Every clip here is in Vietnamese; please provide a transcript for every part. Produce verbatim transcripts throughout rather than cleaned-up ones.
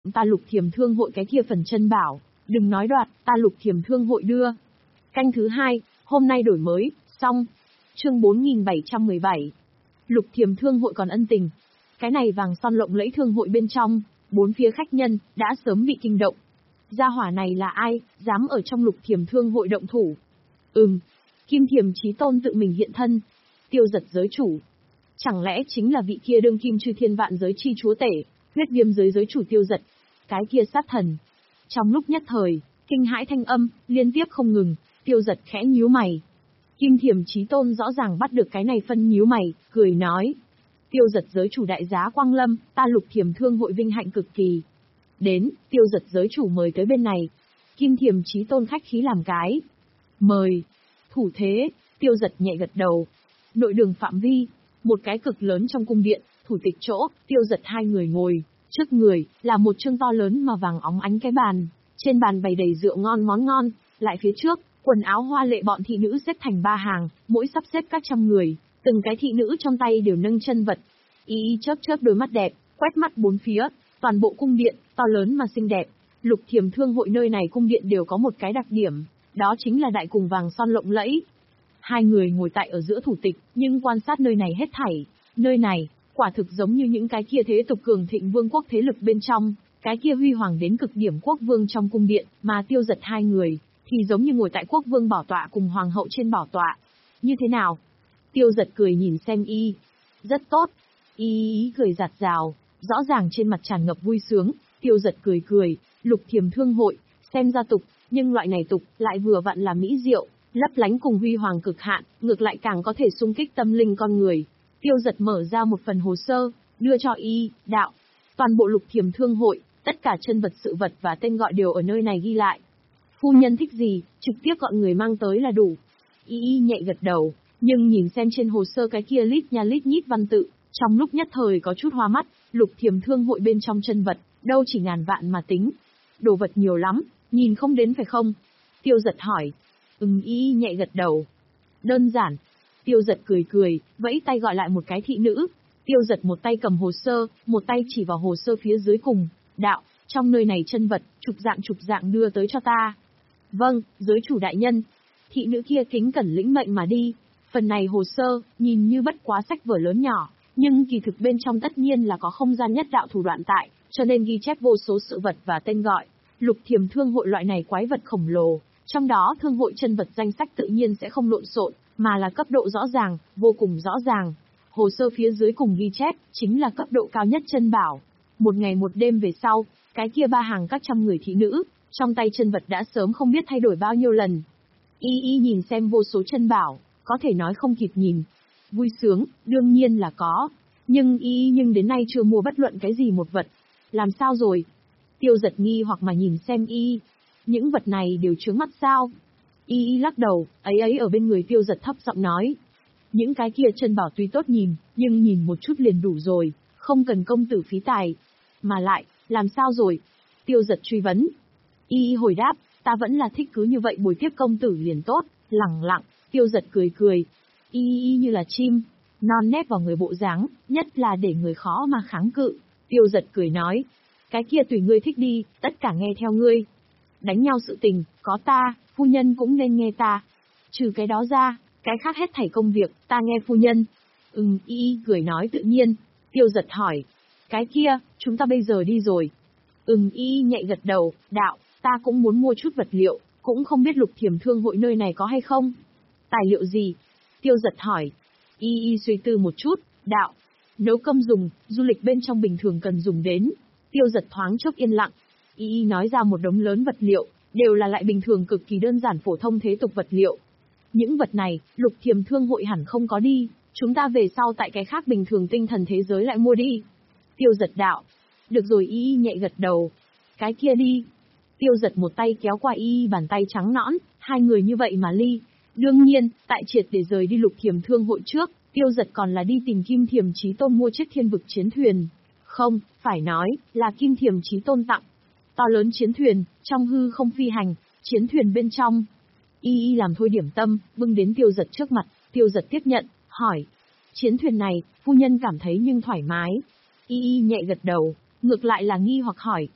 ta Lục Thiềm Thương hội cái kia phần chân bảo, đừng nói đoạt, ta Lục Thiềm Thương hội đưa. Canh thứ hai, hôm nay đổi mới, xong. Chương bốn nghìn bảy trăm mười bảy. Lục Thiềm Thương hội còn ân tình. Cái này vàng son lộng lẫy thương hội bên trong, bốn phía khách nhân, đã sớm bị kinh động. Gia hỏa này là ai, dám ở trong Lục Thiềm Thương hội động thủ? Ừm, Kim Thiềm Chí Tôn tự mình hiện thân. Tiêu Giật giới chủ. Chẳng lẽ chính là vị kia đương kim chư thiên vạn giới chi chúa tể, huyết viêm giới giới chủ Tiêu Giật, cái kia sát thần. Trong lúc nhất thời, kinh hãi thanh âm, liên tiếp không ngừng, Tiêu Giật khẽ nhíu mày. Kim Thiềm Chí Tôn rõ ràng bắt được cái này phân nhíu mày, cười nói. Tiêu Giật giới chủ đại giá quang lâm, ta Lục Thiềm Thương hội vinh hạnh cực kỳ. Đến, Tiêu Giật giới chủ mời tới bên này. Kim Thiềm Chí Tôn khách khí làm cái. Mời. Thủ thế, Tiêu Giật nhẹ gật đầu. Nội đường phạm vi, một cái cực lớn trong cung điện, thủ tịch chỗ, Tiêu Giật hai người ngồi. Trước người, là một chương to lớn mà vàng óng ánh cái bàn. Trên bàn bày đầy rượu ngon món ngon, lại phía trước, quần áo hoa lệ bọn thị nữ xếp thành ba hàng, mỗi sắp xếp các trăm người. Từng cái thị nữ trong tay đều nâng chân vật. Y y chớp chớp đôi mắt đẹp, quét mắt bốn phía, toàn bộ cung điện, to lớn mà xinh đẹp. Lục Thiềm Thương hội nơi này cung điện đều có một cái đặc điểm, đó chính là đại cùng vàng son lộng lẫy. Hai người ngồi tại ở giữa thủ tịch, nhưng quan sát nơi này hết thảy. Nơi này, quả thực giống như những cái kia thế tục cường thịnh vương quốc thế lực bên trong, cái kia huy hoàng đến cực điểm quốc vương trong cung điện, mà Tiêu Giật hai người, thì giống như ngồi tại quốc vương bảo tọa cùng hoàng hậu trên bảo tọa. Như thế nào? Tiêu Giật cười nhìn xem y. Rất tốt. Y ý cười giạt rào, rõ ràng trên mặt tràn ngập vui sướng. Tiêu Giật cười cười, Lục Thiềm Thương hội, xem ra tục, nhưng loại này tục lại vừa vặn là mỹ diệu, lấp lánh cùng huy hoàng cực hạn, ngược lại càng có thể xung kích tâm linh con người. Tiêu Giật mở ra một phần hồ sơ, đưa cho y, đạo. Toàn bộ Lục Thiềm Thương hội, tất cả chân vật sự vật và tên gọi đều ở nơi này ghi lại. Phu nhân thích gì, trực tiếp gọi người mang tới là đủ. Y y nhẹ gật đầu, nhưng nhìn xem trên hồ sơ cái kia lít nha lít nhít văn tự, trong lúc nhất thời có chút hoa mắt. Lục Thiềm Thương hội bên trong chân vật, đâu chỉ ngàn vạn mà tính. Đồ vật nhiều lắm, nhìn không đến phải không? Tiêu Giật hỏi. Ừm, y y nhẹ gật đầu. Đơn giản. Tiêu Giật cười cười, vẫy tay gọi lại một cái thị nữ. Tiêu Giật một tay cầm hồ sơ, một tay chỉ vào hồ sơ phía dưới cùng. Đạo, trong nơi này chân vật, chục dạng chục dạng đưa tới cho ta. Vâng, giới chủ đại nhân. Thị nữ kia kính cẩn lĩnh mệnh mà đi. Phần này hồ sơ, nhìn như bất quá sách vở lớn nhỏ, nhưng kỳ thực bên trong tất nhiên là có không gian nhất đạo thủ đoạn tại, cho nên ghi chép vô số sự vật và tên gọi. Lục Thiềm Thương hội loại này quái vật khổng lồ, trong đó thương hội chân vật danh sách tự nhiên sẽ không lộn xộn, mà là cấp độ rõ ràng, vô cùng rõ ràng. Hồ sơ phía dưới cùng ghi chép, chính là cấp độ cao nhất chân bảo. Một ngày một đêm về sau, cái kia ba hàng các trăm người thị nữ, trong tay chân vật đã sớm không biết thay đổi bao nhiêu lần. Y y nhìn xem vô số chân bảo, có thể nói không kịp nhìn. Vui sướng, đương nhiên là có. Nhưng y y nhưng đến nay chưa mua bất luận cái gì một vật. Làm sao rồi? Tiêu Giật nghi hoặc mà nhìn xem y. Những vật này đều chướng mắt sao? Y y lắc đầu, ấy ấy ở bên người Tiêu Giật thấp giọng nói. Những cái kia chân bảo tuy tốt nhìn, nhưng nhìn một chút liền đủ rồi, không cần công tử phí tài. Mà lại, làm sao rồi? Tiêu Giật truy vấn. Y y hồi đáp, ta vẫn là thích cứ như vậy bồi tiếp công tử liền tốt, lẳng lặng. Tiêu Giật cười cười. Y y như là chim, non nép vào người bộ dáng, nhất là để người khó mà kháng cự. Tiêu Giật cười nói. Cái kia tùy ngươi thích đi, tất cả nghe theo ngươi. Đánh nhau sự tình, có ta, phu nhân cũng nên nghe ta. Trừ cái đó ra, cái khác hết thảy công việc, ta nghe phu nhân. Ừm, y y cười nói tự nhiên. Tiêu Giật hỏi. Cái kia, chúng ta bây giờ đi rồi. Ừm, y y nhẹ gật đầu, đạo, ta cũng muốn mua chút vật liệu, cũng không biết Lục Thiềm Thương hội nơi này có hay không. Tài liệu gì? Tiêu Giật hỏi. Y y suy tư một chút, đạo. Nấu cơm dùng, du lịch bên trong bình thường cần dùng đến. Tiêu Giật thoáng chốc yên lặng. Y y nói ra một đống lớn vật liệu, đều là lại bình thường cực kỳ đơn giản phổ thông thế tục vật liệu. Những vật này, Lục Thiềm Thương hội hẳn không có đi, chúng ta về sau tại cái khác bình thường tinh thần thế giới lại mua đi. Tiêu Giật đạo. Được rồi, y y nhẹ gật đầu. Cái kia đi. Tiêu Giật một tay kéo qua y y bàn tay trắng nõn, hai người như vậy mà ly. Đương nhiên, tại triệt để rời đi Lục Thiềm Thương hội trước, Tiêu Giật còn là đi tìm Kim Thiềm Chí Tôn mua chiếc thiên vực chiến thuyền. Không, phải nói, là Kim Thiềm Chí Tôn tặng. To lớn chiến thuyền, trong hư không phi hành, chiến thuyền bên trong. Y y làm thôi điểm tâm, bưng đến Tiêu Giật trước mặt, Tiêu Giật tiếp nhận, hỏi. Chiến thuyền này, phu nhân cảm thấy nhưng thoải mái. Y y nhẹ gật đầu, ngược lại là nghi hoặc hỏi.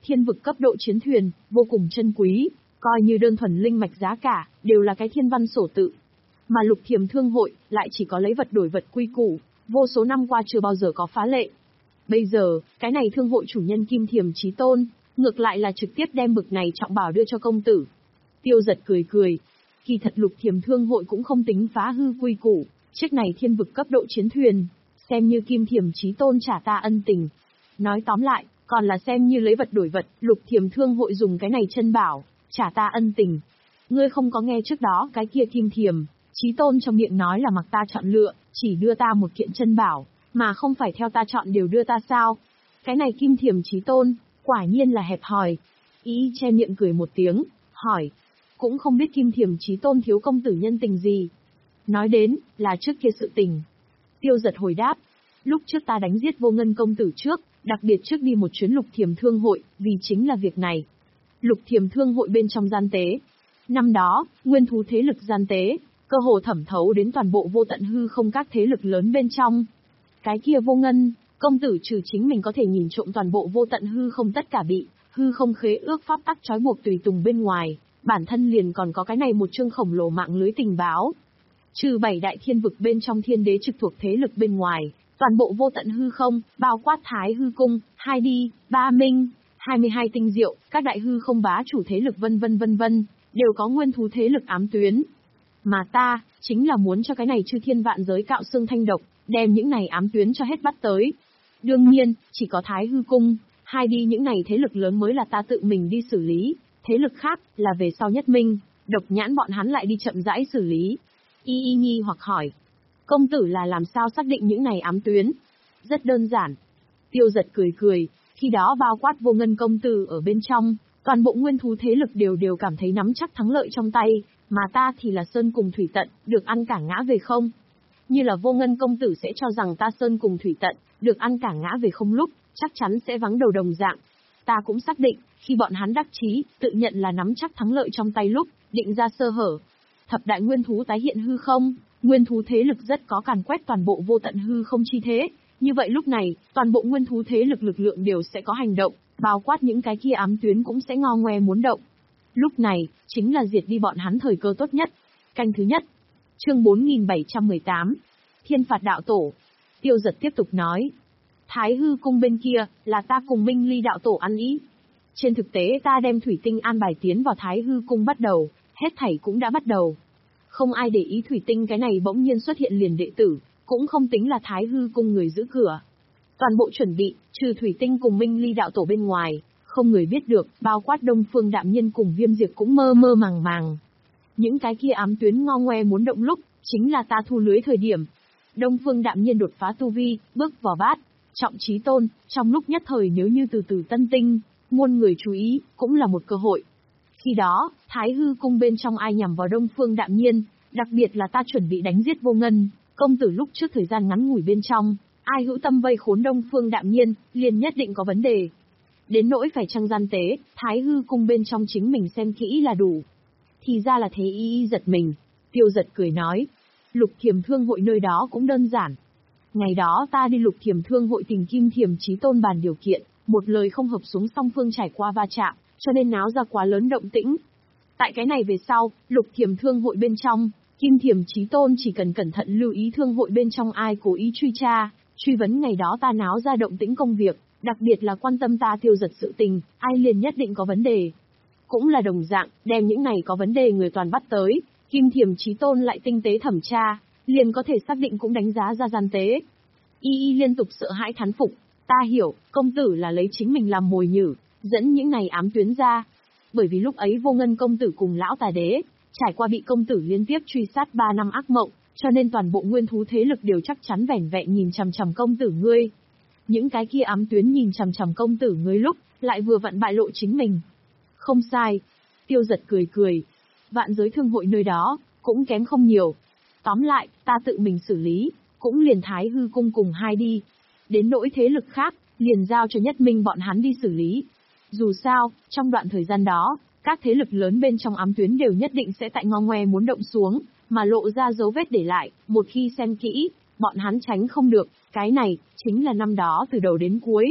Thiên vực cấp độ chiến thuyền, vô cùng chân quý, coi như đơn thuần linh mạch giá cả, đều là cái thiên văn sổ tự. Mà Lục Thiềm Thương hội lại chỉ có lấy vật đổi vật quy củ, vô số năm qua chưa bao giờ có phá lệ. Bây giờ, cái này thương hội chủ nhân Kim Thiềm Chí Tôn, ngược lại là trực tiếp đem bực này trọng bảo đưa cho công tử. Tiêu Giật cười cười. Kỳ thật Lục Thiềm Thương hội cũng không tính phá hư quy củ, chiếc này thiên vực cấp độ chiến thuyền, xem như Kim Thiềm Chí Tôn trả ta ân tình. Nói tóm lại, còn là xem như lấy vật đổi vật, Lục Thiềm Thương hội dùng cái này chân bảo, trả ta ân tình. Ngươi không có nghe trước đó cái kia Kim Thiềm Chí Tôn trong miệng nói là mặc ta chọn lựa, chỉ đưa ta một kiện chân bảo, mà không phải theo ta chọn đều đưa ta sao? Cái này Kim Thiềm Chí Tôn, quả nhiên là hẹp hòi. Ý che miệng cười một tiếng, hỏi. Cũng không biết Kim Thiềm Chí Tôn thiếu công tử nhân tình gì. Nói đến, là trước kia sự tình. Tiêu Giật hồi đáp. Lúc trước ta đánh giết Vô Ngân công tử trước, đặc biệt trước đi một chuyến Lục Thiềm Thương hội, vì chính là việc này. Lục Thiềm Thương hội bên trong gian tế. Năm đó, nguyên thú thế lực gian tế, cơ hồ thẩm thấu đến toàn bộ vô tận hư không các thế lực lớn bên trong. Cái kia Vô Ngân, công tử trừ chính mình có thể nhìn trộm toàn bộ vô tận hư không tất cả bị, hư không khế ước pháp tắc trói buộc tùy tùng bên ngoài, bản thân liền còn có cái này một chương khổng lồ mạng lưới tình báo. Trừ bảy đại thiên vực bên trong thiên đế trực thuộc thế lực bên ngoài, toàn bộ vô tận hư không, bao quát Thái Hư Cung, hai đi, Ba Minh, hai mươi hai tinh diệu, các đại hư không bá chủ thế lực vân vân vân vân, đều có nguyên thú thế lực ám tuyến. Mà ta, chính là muốn cho cái này chư thiên vạn giới cạo xương thanh độc, đem những này ám tuyến cho hết bắt tới. Đương nhiên, chỉ có Thái Hư Cung, hai đi những này thế lực lớn mới là ta tự mình đi xử lý, thế lực khác, là về sau nhất minh, độc nhãn bọn hắn lại đi chậm rãi xử lý. Y Y Nhi hoặc hỏi, công tử là làm sao xác định những này ám tuyến? Rất đơn giản. Tiêu Giật cười cười, khi đó bao quát Vô Ngân công tử ở bên trong, toàn bộ nguyên thú thế lực đều đều cảm thấy nắm chắc thắng lợi trong tay, mà ta thì là sơn cùng thủy tận, được ăn cả ngã về không. Như là Vô Ngân công tử sẽ cho rằng ta sơn cùng thủy tận, được ăn cả ngã về không lúc, chắc chắn sẽ vắng đầu đồng dạng. Ta cũng xác định, khi bọn hắn đắc chí, tự nhận là nắm chắc thắng lợi trong tay lúc, định ra sơ hở. Thập đại nguyên thú tái hiện hư không, nguyên thú thế lực rất có càn quét toàn bộ vô tận hư không chi thế. Như vậy lúc này, toàn bộ nguyên thú thế lực lực lượng đều sẽ có hành động, bao quát những cái kia ám tuyến cũng sẽ ngo ngoe muốn động. Lúc này, chính là diệt đi bọn hắn thời cơ tốt nhất. Canh thứ nhất. Chương bốn nghìn bảy trăm mười tám. Thiên phạt đạo tổ. Tiêu Giật tiếp tục nói. Thái Hư Cung bên kia, là ta cùng Minh Ly đạo tổ ăn ý. Trên thực tế ta đem thủy tinh an bài tiến vào Thái Hư Cung bắt đầu, hết thảy cũng đã bắt đầu. Không ai để ý thủy tinh cái này bỗng nhiên xuất hiện liền đệ tử, cũng không tính là Thái Hư Cung người giữ cửa. Toàn bộ chuẩn bị, trừ thủy tinh cùng Minh Ly đạo tổ bên ngoài, không người biết được, bao quát Đông Phương Đạm Nhiên cùng Viêm Diệp cũng mơ mơ màng màng. Những cái kia ám tuyến ngo ngoe muốn động lúc, chính là ta thu lưới thời điểm. Đông Phương Đạm Nhiên đột phá tu vi, bước vào bát, trọng chí tôn, trong lúc nhất thời nếu như từ từ tân tinh, muôn người chú ý, cũng là một cơ hội. Khi đó, Thái Hư Cung bên trong ai nhằm vào Đông Phương Đạm Nhiên, đặc biệt là ta chuẩn bị đánh giết Vô Ngân, công tử lúc trước thời gian ngắn ngủi bên trong, ai hữu tâm vây khốn Đông Phương Đạm Nhiên, liền nhất định có vấn đề. Đến nỗi phải chăng gian tế, Thái Hư Cung bên trong chính mình xem kỹ là đủ. Thì ra là thế. Y Y giật mình. Tiêu Giật cười nói, Lục Thiềm Thương hội nơi đó cũng đơn giản. Ngày đó ta đi Lục Thiềm Thương hội tìm Kim Thiềm Chí Tôn bàn điều kiện, một lời không hợp xuống song phương trải qua va chạm, cho nên náo ra quá lớn động tĩnh. Tại cái này về sau, Lục Thiềm Thương hội bên trong, Kim Thiềm Chí Tôn chỉ cần cẩn thận lưu ý thương hội bên trong ai cố ý truy tra, truy vấn ngày đó ta náo ra động tĩnh công việc, đặc biệt là quan tâm ta Tiêu Giật sự tình, ai liền nhất định có vấn đề. Cũng là đồng dạng, đem những này có vấn đề người toàn bắt tới, Kim Thiềm Chí Tôn lại tinh tế thẩm tra, liền có thể xác định cũng đánh giá ra gian tế. Y Y liên tục sợ hãi thán phục, ta hiểu, công tử là lấy chính mình làm mồi nhử, dẫn những này ám tuyến ra. Bởi vì lúc ấy Vô Ngân công tử cùng lão tà đế, trải qua bị công tử liên tiếp truy sát ba năm ác mộng, cho nên toàn bộ nguyên thú thế lực đều chắc chắn vẻn vẹn nhìn chằm chằm công tử ngươi. Những cái kia ám tuyến nhìn chằm chằm công tử ngươi lúc, lại vừa vặn bại lộ chính mình. Không sai. Tiêu Giật cười cười. Vạn giới thương hội nơi đó, cũng kém không nhiều. Tóm lại, ta tự mình xử lý, cũng liền Thái Hư Cung cùng hai đi. Đến nỗi thế lực khác, liền giao cho Nhất Minh bọn hắn đi xử lý. Dù sao, trong đoạn thời gian đó, các thế lực lớn bên trong ám tuyến đều nhất định sẽ tại ngo ngoe muốn động xuống, mà lộ ra dấu vết để lại, một khi xem kỹ, bọn hắn tránh không được, cái này, chính là năm đó từ đầu đến cuối.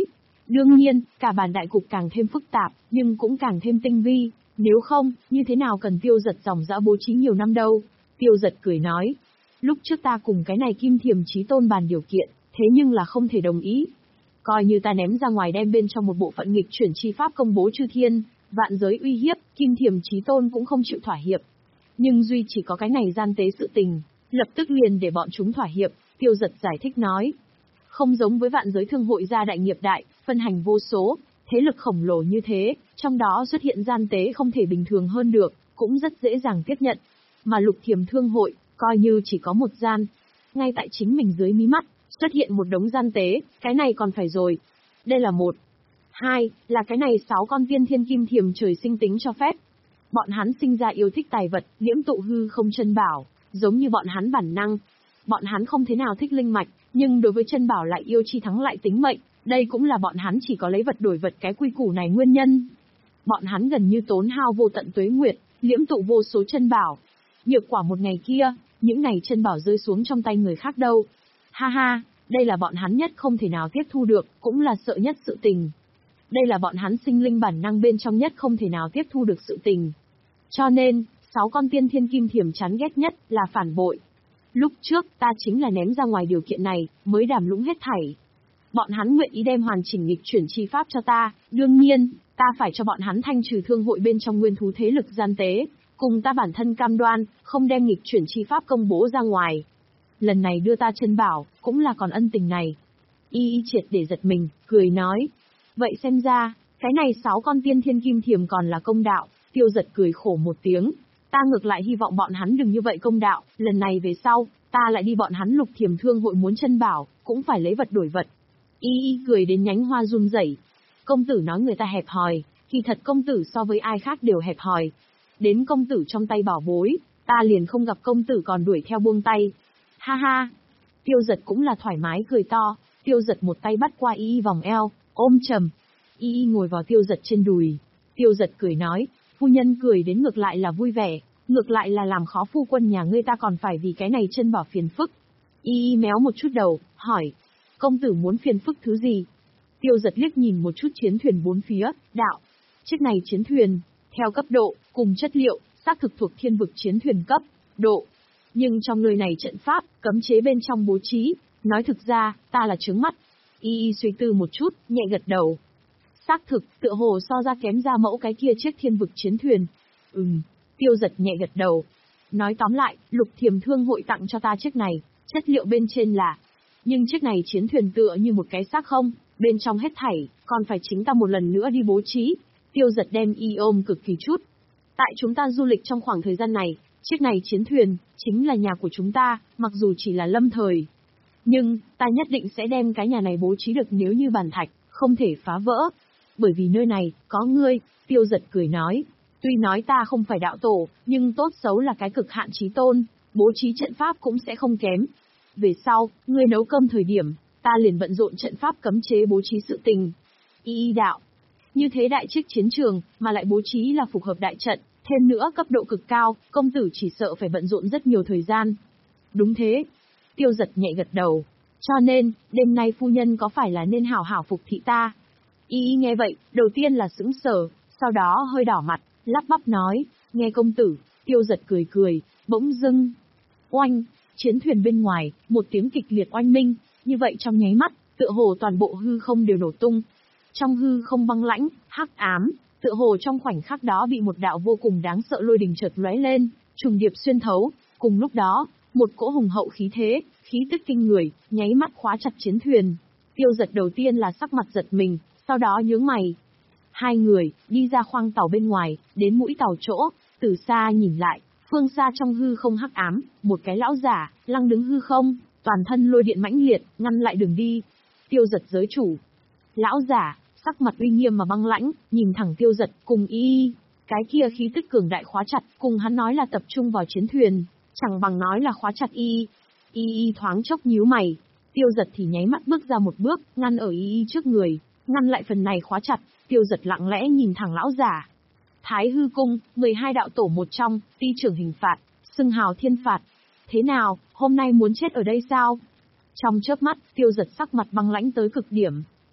Đương nhiên, cả bản đại cục càng thêm phức tạp, nhưng cũng càng thêm tinh vi, nếu không, như thế nào cần Tiêu Giật dòng dã bố trí nhiều năm đâu. Tiêu Giật cười nói, lúc trước ta cùng cái này Kim Thiềm Chí Tôn bàn điều kiện, thế nhưng là không thể đồng ý. Coi như ta ném ra ngoài đem bên trong một bộ phận nghịch chuyển chi pháp công bố chư thiên, vạn giới uy hiếp, Kim Thiềm Chí Tôn cũng không chịu thỏa hiệp. Nhưng duy chỉ có cái này gian tế sự tình, lập tức liền để bọn chúng thỏa hiệp. Tiêu Giật giải thích nói, không giống với vạn giới thương hội gia đại nghiệp đại, phân hành vô số, thế lực khổng lồ như thế, trong đó xuất hiện gian tế không thể bình thường hơn được, cũng rất dễ dàng tiếp nhận. Mà Lục Thiềm Thương hội, coi như chỉ có một gian, ngay tại chính mình dưới mí mắt, xuất hiện một đống gian tế, cái này còn phải rồi. Đây là một. Hai, là cái này sáu con tiên thiên kim thiềm trời sinh tính cho phép. Bọn hắn sinh ra yêu thích tài vật, liễm tụ hư không chân bảo, giống như bọn hắn bản năng. Bọn hắn không thế nào thích linh mạch, nhưng đối với chân bảo lại yêu chi thắng lại tính mệnh, đây cũng là bọn hắn chỉ có lấy vật đổi vật cái quy củ này nguyên nhân. Bọn hắn gần như tốn hao vô tận tuế nguyệt, liễm tụ vô số chân bảo. Nhược quả một ngày kia, những này chân bảo rơi xuống trong tay người khác đâu. Ha ha, đây là bọn hắn nhất không thể nào tiếp thu được, cũng là sợ nhất sự tình. Đây là bọn hắn sinh linh bản năng bên trong nhất không thể nào tiếp thu được sự tình. Cho nên, sáu con tiên thiên kim thiềm chán ghét nhất là phản bội. Lúc trước, ta chính là ném ra ngoài điều kiện này, mới đàm lũng hết thảy. Bọn hắn nguyện ý đem hoàn chỉnh nghịch chuyển chi pháp cho ta, đương nhiên, ta phải cho bọn hắn thanh trừ thương hội bên trong nguyên thú thế lực gian tế, cùng ta bản thân cam đoan, không đem nghịch chuyển chi pháp công bố ra ngoài. Lần này đưa ta chân bảo, cũng là còn ân tình này. Y y triệt để giật mình, cười nói. Vậy xem ra, cái này sáu con tiên thiên kim thiềm còn là công đạo. Tiêu Giật cười khổ một tiếng. Ta ngược lại hy vọng bọn hắn đừng như vậy công đạo, lần này về sau, ta lại đi bọn hắn Lục Thiềm Thương hội muốn chân bảo, cũng phải lấy vật đổi vật. Y y cười đến nhánh hoa run rẩy. Công tử nói người ta hẹp hòi, kỳ thật công tử so với ai khác đều hẹp hòi. Đến công tử trong tay bảo bối, ta liền không gặp công tử còn đuổi theo buông tay. Ha ha. Tiêu Giật cũng là thoải mái cười to, Tiêu Giật một tay bắt qua y y vòng eo, ôm trầm. Y y ngồi vào Tiêu Giật trên đùi. Tiêu Giật cười nói, phu nhân cười đến ngược lại là vui vẻ, ngược lại là làm khó phu quân nhà ngươi ta còn phải vì cái này chân bảo phiền phức. Y y méo một chút đầu, hỏi, công tử muốn phiền phức thứ gì? Tiêu Giật liếc nhìn một chút chiến thuyền bốn phía, đạo, chiếc này chiến thuyền, theo cấp độ, cùng chất liệu, xác thực thuộc thiên vực chiến thuyền cấp, độ. Nhưng trong nơi này trận pháp, cấm chế bên trong bố trí, nói thực ra, ta là trướng mắt. Y y suy tư một chút, nhẹ gật đầu. Xác thực, tựa hồ so ra kém ra mẫu cái kia chiếc thiên vực chiến thuyền. Ừm, Tiêu Giật nhẹ gật đầu. Nói tóm lại, Lục Thiềm Thương hội tặng cho ta chiếc này, chất liệu bên trên là. Nhưng chiếc này chiến thuyền tựa như một cái xác không, bên trong hết thảy, còn phải chính ta một lần nữa đi bố trí. Tiêu Giật đem y ôm cực kỳ chút. Tại chúng ta du lịch trong khoảng thời gian này, chiếc này chiến thuyền, chính là nhà của chúng ta, mặc dù chỉ là lâm thời. Nhưng, ta nhất định sẽ đem cái nhà này bố trí được nếu như bàn thạch, không thể phá vỡ. Bởi vì nơi này, có ngươi, Tiêu Giật cười nói. Tuy nói ta không phải đạo tổ, nhưng tốt xấu là cái cực hạn chí tôn, bố trí trận pháp cũng sẽ không kém. Về sau, ngươi nấu cơm thời điểm, ta liền bận rộn trận pháp cấm chế bố trí sự tình. Y y đạo. Như thế đại chiếc chiến trường, mà lại bố trí là phục hợp đại trận, thêm nữa cấp độ cực cao, công tử chỉ sợ phải bận rộn rất nhiều thời gian. Đúng thế. Tiêu Giật nhẹ gật đầu. Cho nên, đêm nay phu nhân có phải là nên hảo hảo phục thị ta? Y y nghe vậy, đầu tiên là sững sờ, sau đó hơi đỏ mặt, lắp bắp nói, nghe công tử. Tiêu Giật cười cười, bỗng dưng. Oanh, chiến thuyền bên ngoài, một tiếng kịch liệt oanh minh, như vậy trong nháy mắt, tựa hồ toàn bộ hư không đều nổ tung. Trong hư không băng lãnh, hắc ám, tựa hồ trong khoảnh khắc đó bị một đạo vô cùng đáng sợ lôi đình chợt lóe lên, trùng điệp xuyên thấu, cùng lúc đó, một cỗ hùng hậu khí thế, khí tức kinh người, nháy mắt khóa chặt chiến thuyền. Tiêu Giật đầu tiên là sắc mặt giật mình, sau đó nhướng mày. Hai người, đi ra khoang tàu bên ngoài, đến mũi tàu chỗ, từ xa nhìn lại, phương xa trong hư không hắc ám, một cái lão giả, lăng đứng hư không, toàn thân lôi điện mãnh liệt, ngăn lại đường đi. Tiêu Giật giới chủ. Lão giả, sắc mặt uy nghiêm mà băng lãnh, nhìn thẳng Tiêu Giật, cùng y y. Cái kia khí tức cường đại khóa chặt, cùng hắn nói là tập trung vào chiến thuyền, chẳng bằng nói là khóa chặt y. Y y thoáng chốc nhíu mày. Tiêu Giật thì nháy mắt bước ra một bước, ngăn ở y y trước người, ngăn lại phần này khóa chặt. Tiêu Giật lặng lẽ nhìn thẳng lão giả. Thái hư cung, mười hai đạo tổ một trong, ti trưởng hình phạt, xưng hào thiên phạt. Thế nào, hôm nay muốn chết ở đây sao? Trong chớp mắt, Tiêu Giật sắc mặt băng lãnh tới cực điểm,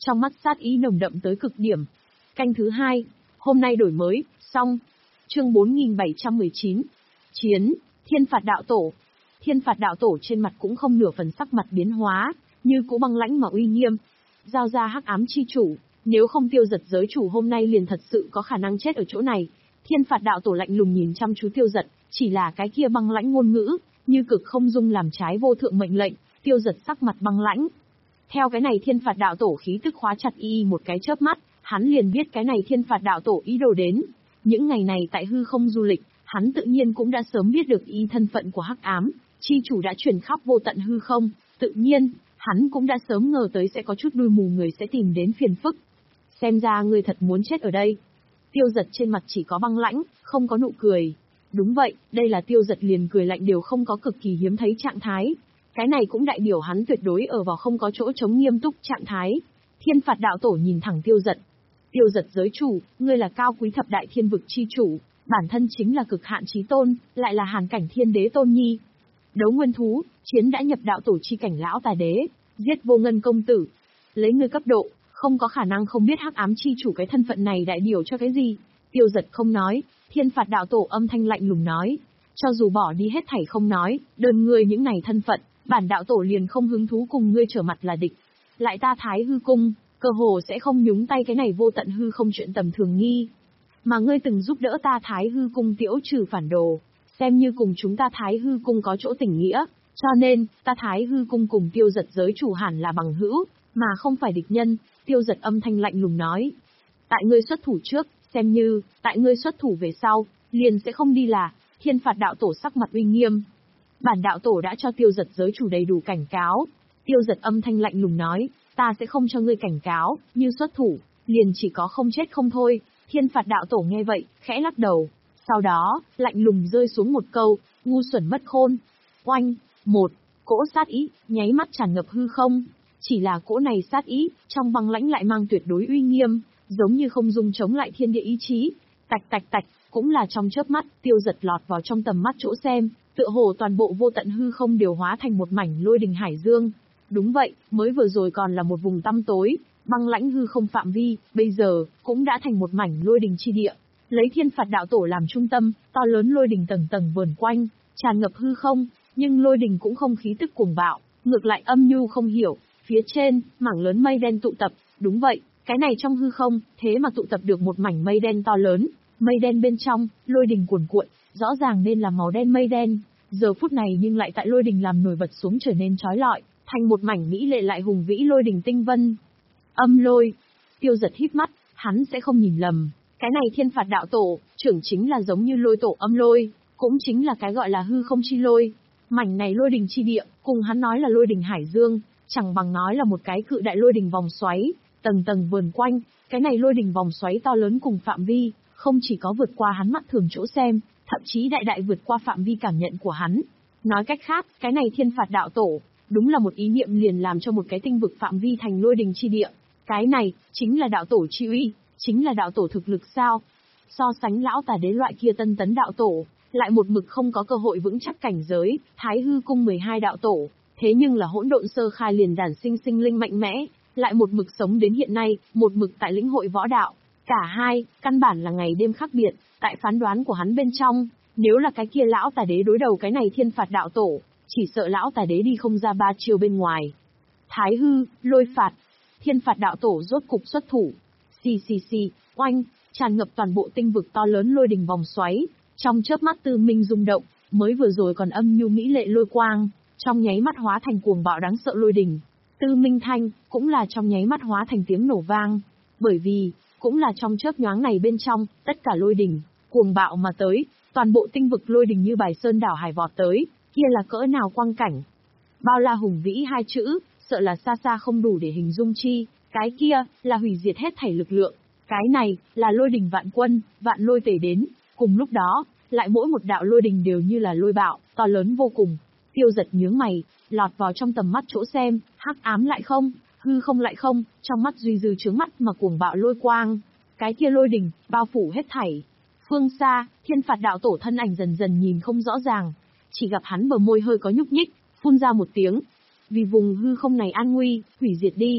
trong mắt sát ý nồng đậm tới cực điểm. Canh thứ hai, hôm nay đổi mới, xong. Chương bốn nghìn bảy trăm mười chín. Chiến, Thiên Phạt Đạo Tổ. Thiên Phạt Đạo Tổ trên mặt cũng không nửa phần sắc mặt biến hóa, như cũ băng lãnh mà uy nghiêm. Giao ra hắc ám chi chủ, nếu không tiêu giật giới chủ hôm nay liền thật sự có khả năng chết ở chỗ này. Thiên Phạt Đạo Tổ lạnh lùng nhìn chăm chú tiêu giật, chỉ là cái kia băng lãnh ngôn ngữ, như cực không dung làm trái vô thượng mệnh lệnh, tiêu giật sắc mặt băng lãnh. Theo cái này Thiên Phạt Đạo Tổ khí tức khóa chặt y một cái chớp mắt, hắn liền biết cái này Thiên Phạt Đạo Tổ ý đồ đến. Những ngày này tại hư không du lịch, hắn tự nhiên cũng đã sớm biết được y thân phận của hắc ám chi chủ đã truyền khắp vô tận hư không, tự nhiên, hắn cũng đã sớm ngờ tới sẽ có chút đuôi mù người sẽ tìm đến phiền phức. Xem ra ngươi thật muốn chết ở đây. Tiêu giật trên mặt chỉ có băng lãnh, không có nụ cười. Đúng vậy, đây là tiêu giật liền cười lạnh đều không có cực kỳ hiếm thấy trạng thái. Cái này cũng đại biểu hắn tuyệt đối ở vào không có chỗ chống nghiêm túc trạng thái. Thiên Phạt Đạo Tổ nhìn thẳng tiêu giật. Tiêu giật giới chủ, ngươi là cao quý thập đại thiên vực chi chủ, bản thân chính là cực hạn chí tôn, lại là hàn cảnh thiên đế tôn nhi. Đấu nguyên thú, chiến đã nhập đạo tổ chi cảnh lão tài đế, giết vô ngân công tử. Lấy ngươi cấp độ, không có khả năng không biết hắc ám chi chủ cái thân phận này đại biểu cho cái gì. Tiêu giật không nói, Thiên Phạt Đạo Tổ âm thanh lạnh lùng nói. Cho dù bỏ đi hết thảy không nói, đơn ngươi những này thân phận, bản đạo tổ liền không hứng thú cùng ngươi trở mặt là địch. Lại ta Thái Hư Cung, cơ hồ sẽ không nhúng tay cái này vô tận hư không chuyện tầm thường nghi. Mà ngươi từng giúp đỡ ta Thái Hư Cung tiễu trừ phản đồ, xem như cùng chúng ta Thái Hư Cung có chỗ tình nghĩa, cho nên, ta Thái Hư Cung cùng tiêu giật giới chủ hẳn là bằng hữu, mà không phải địch nhân. Tiêu giật âm thanh lạnh lùng nói. Tại ngươi xuất thủ trước, xem như, tại ngươi xuất thủ về sau, liền sẽ không đi là. Thiên Phạt Đạo Tổ sắc mặt uy nghiêm. Bản đạo tổ đã cho tiêu giật giới chủ đầy đủ cảnh cáo. Tiêu giật âm thanh lạnh lùng nói, ta sẽ không cho ngươi cảnh cáo, như xuất thủ, liền chỉ có không chết không thôi. Thiên Phạt Đạo Tổ nghe vậy, khẽ lắc đầu. Sau đó, lạnh lùng rơi xuống một câu, ngu xuẩn mất khôn. Oanh, một, cỗ sát ý, nháy mắt tràn ngập hư không. Chỉ là cỗ này sát ý, trong băng lãnh lại mang tuyệt đối uy nghiêm, giống như không dung chống lại thiên địa ý chí. Tạch tạch tạch, cũng là trong chớp mắt, tiêu giật lọt vào trong tầm mắt chỗ xem, tựa hồ toàn bộ vô tận hư không đều hóa thành một mảnh lôi đình hải dương. Đúng vậy, mới vừa rồi còn là một vùng tăm tối, băng lãnh hư không phạm vi, bây giờ, cũng đã thành một mảnh lôi đình chi địa. Lấy Thiên Phạt Đạo Tổ làm trung tâm, to lớn lôi đình tầng tầng vờn quanh, tràn ngập hư không, nhưng lôi đình cũng không khí tức cuồng bạo, ngược lại âm nhu không hiểu. Phía trên, mảng lớn mây đen tụ tập, đúng vậy, cái này trong hư không, thế mà tụ tập được một mảnh mây đen to lớn, mây đen bên trong, lôi đình cuồn cuộn, rõ ràng nên là màu đen mây đen, giờ phút này nhưng lại tại lôi đình làm nổi bật xuống trở nên chói lọi, thành một mảnh mỹ lệ lại hùng vĩ lôi đình tinh vân. Âm lôi, tiêu giật híp mắt, hắn sẽ không nhìn lầm, cái này Thiên Phạt Đạo Tổ, trưởng chính là giống như lôi tổ âm lôi, cũng chính là cái gọi là hư không chi lôi. Mảnh này lôi đình chi địa, cùng hắn nói là lôi đình hải dương, chẳng bằng nói là một cái cự đại lôi đình vòng xoáy, tầng tầng vờn quanh, cái này lôi đình vòng xoáy to lớn cùng phạm vi, không chỉ có vượt qua hắn mắt thường chỗ xem, thậm chí đại đại vượt qua phạm vi cảm nhận của hắn. Nói cách khác, cái này Thiên Phạt Đạo Tổ, đúng là một ý niệm liền làm cho một cái tinh vực phạm vi thành lôi đình chi địa. Cái này, chính là đạo tổ chi uy, chính là đạo tổ thực lực sao? So sánh lão tà đế loại kia tân tấn đạo tổ, lại một mực không có cơ hội vững chắc cảnh giới, Thái Hư Cung mười hai đạo tổ, thế nhưng là hỗn độn sơ khai liền đản sinh sinh linh mạnh mẽ, lại một mực sống đến hiện nay, một mực tại lĩnh hội võ đạo. Cả hai, căn bản là ngày đêm khác biệt, tại phán đoán của hắn bên trong, nếu là cái kia lão tà đế đối đầu cái này Thiên Phạt Đạo Tổ, chỉ sợ lão tà đế đi không ra ba chiều bên ngoài. Thái hư, lôi phạt, Thiên Phạt Đạo Tổ rốt cục xuất thủ. Xì xì xì, oanh, tràn ngập toàn bộ tinh vực to lớn lôi đình vòng xoáy, trong chớp mắt Tư Minh rung động, mới vừa rồi còn âm nhu mỹ lệ lôi quang, trong nháy mắt hóa thành cuồng bạo đáng sợ lôi đình. Tư Minh thanh, cũng là trong nháy mắt hóa thành tiếng nổ vang, bởi vì, cũng là trong chớp nhoáng này bên trong, tất cả lôi đình, cuồng bạo mà tới, toàn bộ tinh vực lôi đình như bài sơn đảo hải vọt tới, kia là cỡ nào quang cảnh. Bao la hùng vĩ hai chữ, sợ là xa xa không đủ để hình dung chi, cái kia, là hủy diệt hết thảy lực lượng, cái này, là lôi đình vạn quân, vạn lôi tề đến, cùng lúc đó, lại mỗi một đạo lôi đình đều như là lôi bạo, to lớn vô cùng. Tiêu giật nhướng mày, lọt vào trong tầm mắt chỗ xem, hắc ám lại không, hư không lại không, trong mắt duy dư chướng mắt mà cuồng bạo lôi quang. Cái kia lôi đình, bao phủ hết thảy. Phương xa, Thiên Phạt Đạo Tổ thân ảnh dần dần nhìn không rõ ràng, chỉ gặp hắn bờ môi hơi có nhúc nhích, phun ra một tiếng. Vì vùng hư không này an nguy, hủy diệt đi.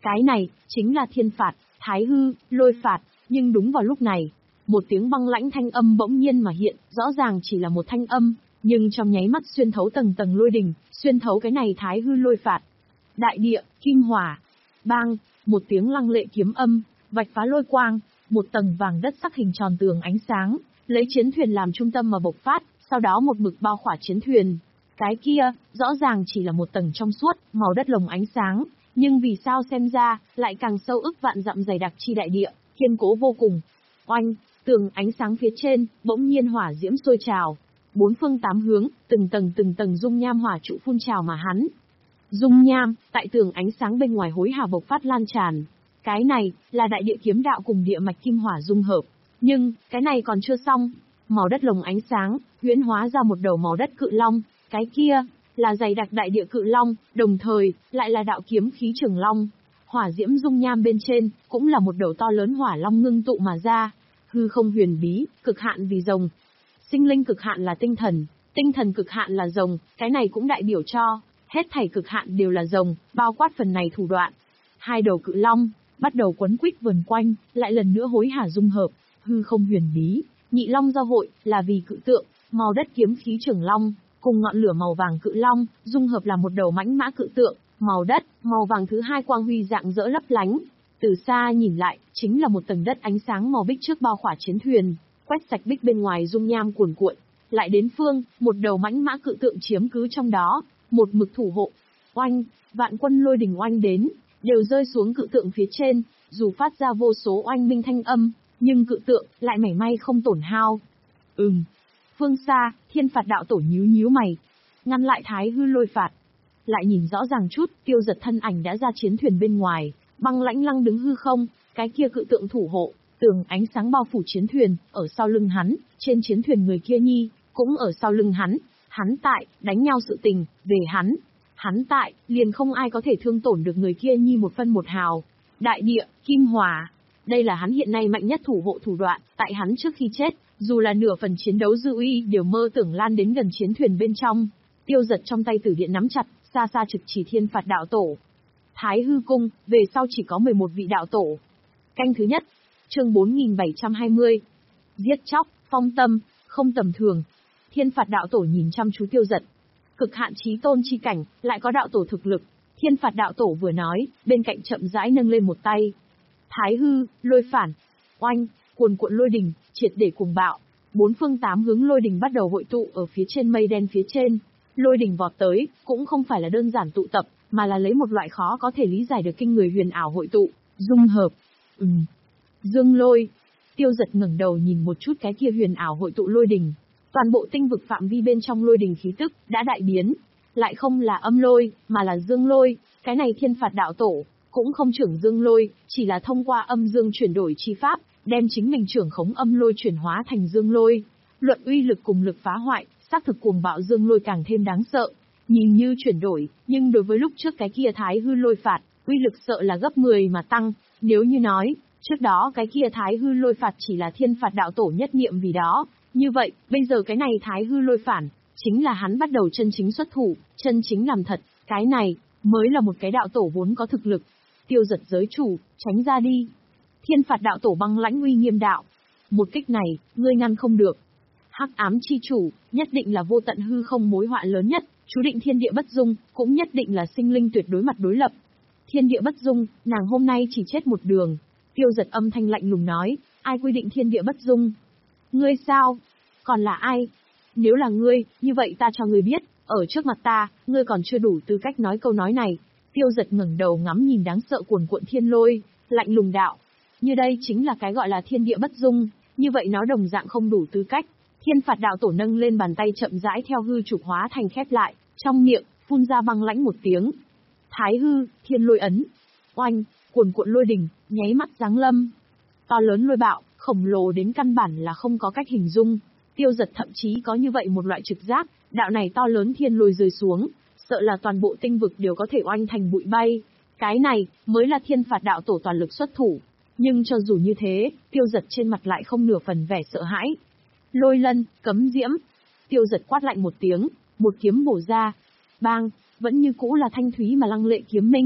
Cái này, chính là thiên phạt, thái hư, lôi phạt, nhưng đúng vào lúc này, một tiếng băng lãnh thanh âm bỗng nhiên mà hiện, rõ ràng chỉ là một thanh âm, nhưng trong nháy mắt xuyên thấu tầng tầng lôi đình, xuyên thấu cái này thái hư lôi phạt. Đại địa, kim hỏa, bang, một tiếng lăng lệ kiếm âm, vạch phá lôi quang, một tầng vàng đất sắc hình tròn tường ánh sáng, lấy chiến thuyền làm trung tâm mà bộc phát, sau đó một mực bao khỏa chiến thuyền. Cái kia, rõ ràng chỉ là một tầng trong suốt, màu đất lồng ánh sáng, nhưng vì sao xem ra, lại càng sâu ức vạn dặm dày đặc chi đại địa, kiên cố vô cùng. Oanh, tường ánh sáng phía trên, bỗng nhiên hỏa diễm sôi trào. Bốn phương tám hướng, từng tầng từng tầng dung nham hỏa trụ phun trào mà hắn. Dung nham, tại tường ánh sáng bên ngoài hối hả bộc phát lan tràn. Cái này, là đại địa kiếm đạo cùng địa mạch kim hỏa dung hợp. Nhưng, cái này còn chưa xong. Màu đất lồng ánh sáng, huyễn hóa ra một đầu màu đất cự long. Cái kia, là dày đặc đại địa cự long, đồng thời, lại là đạo kiếm khí trường long. Hỏa diễm dung nham bên trên, cũng là một đầu to lớn hỏa long ngưng tụ mà ra. Hư không huyền bí, cực hạn vì rồng. Sinh linh cực hạn là tinh thần, tinh thần cực hạn là rồng, cái này cũng đại biểu cho, hết thảy cực hạn đều là rồng, bao quát phần này thủ đoạn. Hai đầu cự long, bắt đầu quấn quýt vần quanh, lại lần nữa hối hả dung hợp, hư không huyền bí, nhị long giao hội, là vì cự tượng, màu đất kiếm khí trường long, cùng ngọn lửa màu vàng cự long, dung hợp là một đầu mãnh mã cự tượng, màu đất, màu vàng thứ hai quang huy dạng dỡ lấp lánh. Từ xa nhìn lại, chính là một tầng đất ánh sáng màu bích trước bao khỏa chiến thuyền, quét sạch bích bên ngoài dung nham cuồn cuộn. Lại đến phương, một đầu mãnh mã cự tượng chiếm cứ trong đó, một mực thủ hộ. Oanh, vạn quân lôi đình oanh đến, đều rơi xuống cự tượng phía trên, dù phát ra vô số oanh minh thanh âm, nhưng cự tượng lại mảy may không tổn hao. Ừm. Phương xa, thiên phạt đạo tổ nhíu nhíu mày, ngăn lại thái hư lôi phạt. Lại nhìn rõ ràng chút, Tiêu Giật thân ảnh đã ra chiến thuyền bên ngoài, băng lãnh lăng đứng hư không, cái kia cự tượng thủ hộ, tường ánh sáng bao phủ chiến thuyền, ở sau lưng hắn, trên chiến thuyền người kia nhi, cũng ở sau lưng hắn, hắn tại, đánh nhau sự tình, về hắn. Hắn tại, liền không ai có thể thương tổn được người kia nhi một phân một hào. Đại địa, kim hỏa. Đây là hắn hiện nay mạnh nhất thủ hộ thủ đoạn, tại hắn trước khi chết, dù là nửa phần chiến đấu dư uy đều mơ tưởng lan đến gần chiến thuyền bên trong. Tiêu Giật trong tay tử điện nắm chặt, xa xa trực chỉ thiên phạt đạo tổ. Thái hư cung, về sau chỉ có mười một vị đạo tổ. Canh thứ nhất, chương bốn nghìn bảy trăm hai mươi. Giết chóc, phong tâm, không tầm thường. Thiên phạt đạo tổ nhìn chăm chú Tiêu Giật. Cực hạn chí tôn chi cảnh, lại có đạo tổ thực lực. Thiên phạt đạo tổ vừa nói, bên cạnh chậm rãi nâng lên một tay. Thái hư, lôi phản. Oanh, cuồn cuộn lôi đình, triệt để cuồng bạo. Bốn phương tám hướng lôi đình bắt đầu hội tụ ở phía trên mây đen phía trên. Lôi đình vọt tới, cũng không phải là đơn giản tụ tập, mà là lấy một loại khó có thể lý giải được kinh người huyền ảo hội tụ, dung hợp. Ừm. Dương lôi. Tiêu Giật ngẩng đầu nhìn một chút cái kia huyền ảo hội tụ lôi đình. Toàn bộ tinh vực phạm vi bên trong lôi đình khí tức đã đại biến, lại không là âm lôi, mà là dương lôi. Cái này thiên phạt đạo tổ cũng không trưởng dương lôi, chỉ là thông qua âm dương chuyển đổi chi pháp, đem chính mình trưởng khống âm lôi chuyển hóa thành dương lôi. Luận uy lực cùng lực phá hoại, xác thực cuồng bạo dương lôi càng thêm đáng sợ. Nhìn như chuyển đổi, nhưng đối với lúc trước cái kia thái hư lôi phạt, uy lực sợ là gấp mười mà tăng. Nếu như nói, trước đó cái kia thái hư lôi phạt chỉ là thiên phạt đạo tổ nhất niệm vì đó, như vậy, bây giờ cái này thái hư lôi phản, chính là hắn bắt đầu chân chính xuất thủ, chân chính làm thật, cái này, mới là một cái đạo tổ vốn có thực lực. Tiêu Giật giới chủ, tránh ra đi. Thiên phạt đạo tổ băng lãnh uy nghiêm đạo. Một kích này, ngươi ngăn không được. Hắc ám chi chủ, nhất định là vô tận hư không mối họa lớn nhất, chú định thiên địa bất dung, cũng nhất định là sinh linh tuyệt đối mặt đối lập. Thiên địa bất dung, nàng hôm nay chỉ chết một đường. Tiêu Giật âm thanh lạnh lùng nói, ai quy định thiên địa bất dung? Ngươi sao? Còn là ai? Nếu là ngươi, như vậy ta cho ngươi biết, ở trước mặt ta, ngươi còn chưa đủ tư cách nói câu nói này. Tiêu Giật ngẩng đầu ngắm nhìn đáng sợ cuồn cuộn thiên lôi, lạnh lùng đạo. Như đây chính là cái gọi là thiên địa bất dung, như vậy nó đồng dạng không đủ tư cách. Thiên phạt đạo tổ nâng lên bàn tay chậm rãi theo hư trục hóa thành khép lại, trong miệng, phun ra băng lãnh một tiếng. Thái hư, thiên lôi ấn. Oanh, cuồn cuộn lôi đỉnh, nháy mắt giáng lâm. To lớn lôi bạo, khổng lồ đến căn bản là không có cách hình dung. Tiêu Giật thậm chí có như vậy một loại trực giác, đạo này to lớn thiên lôi rơi xuống, sợ là toàn bộ tinh vực đều có thể oanh thành bụi bay. Cái này, mới là thiên phạt đạo tổ toàn lực xuất thủ. Nhưng cho dù như thế, Tiêu Giật trên mặt lại không nửa phần vẻ sợ hãi. Lôi lân, cấm diễm. Tiêu Giật quát lạnh một tiếng, một kiếm bổ ra. Bang, vẫn như cũ là thanh thúy mà lăng lệ kiếm minh.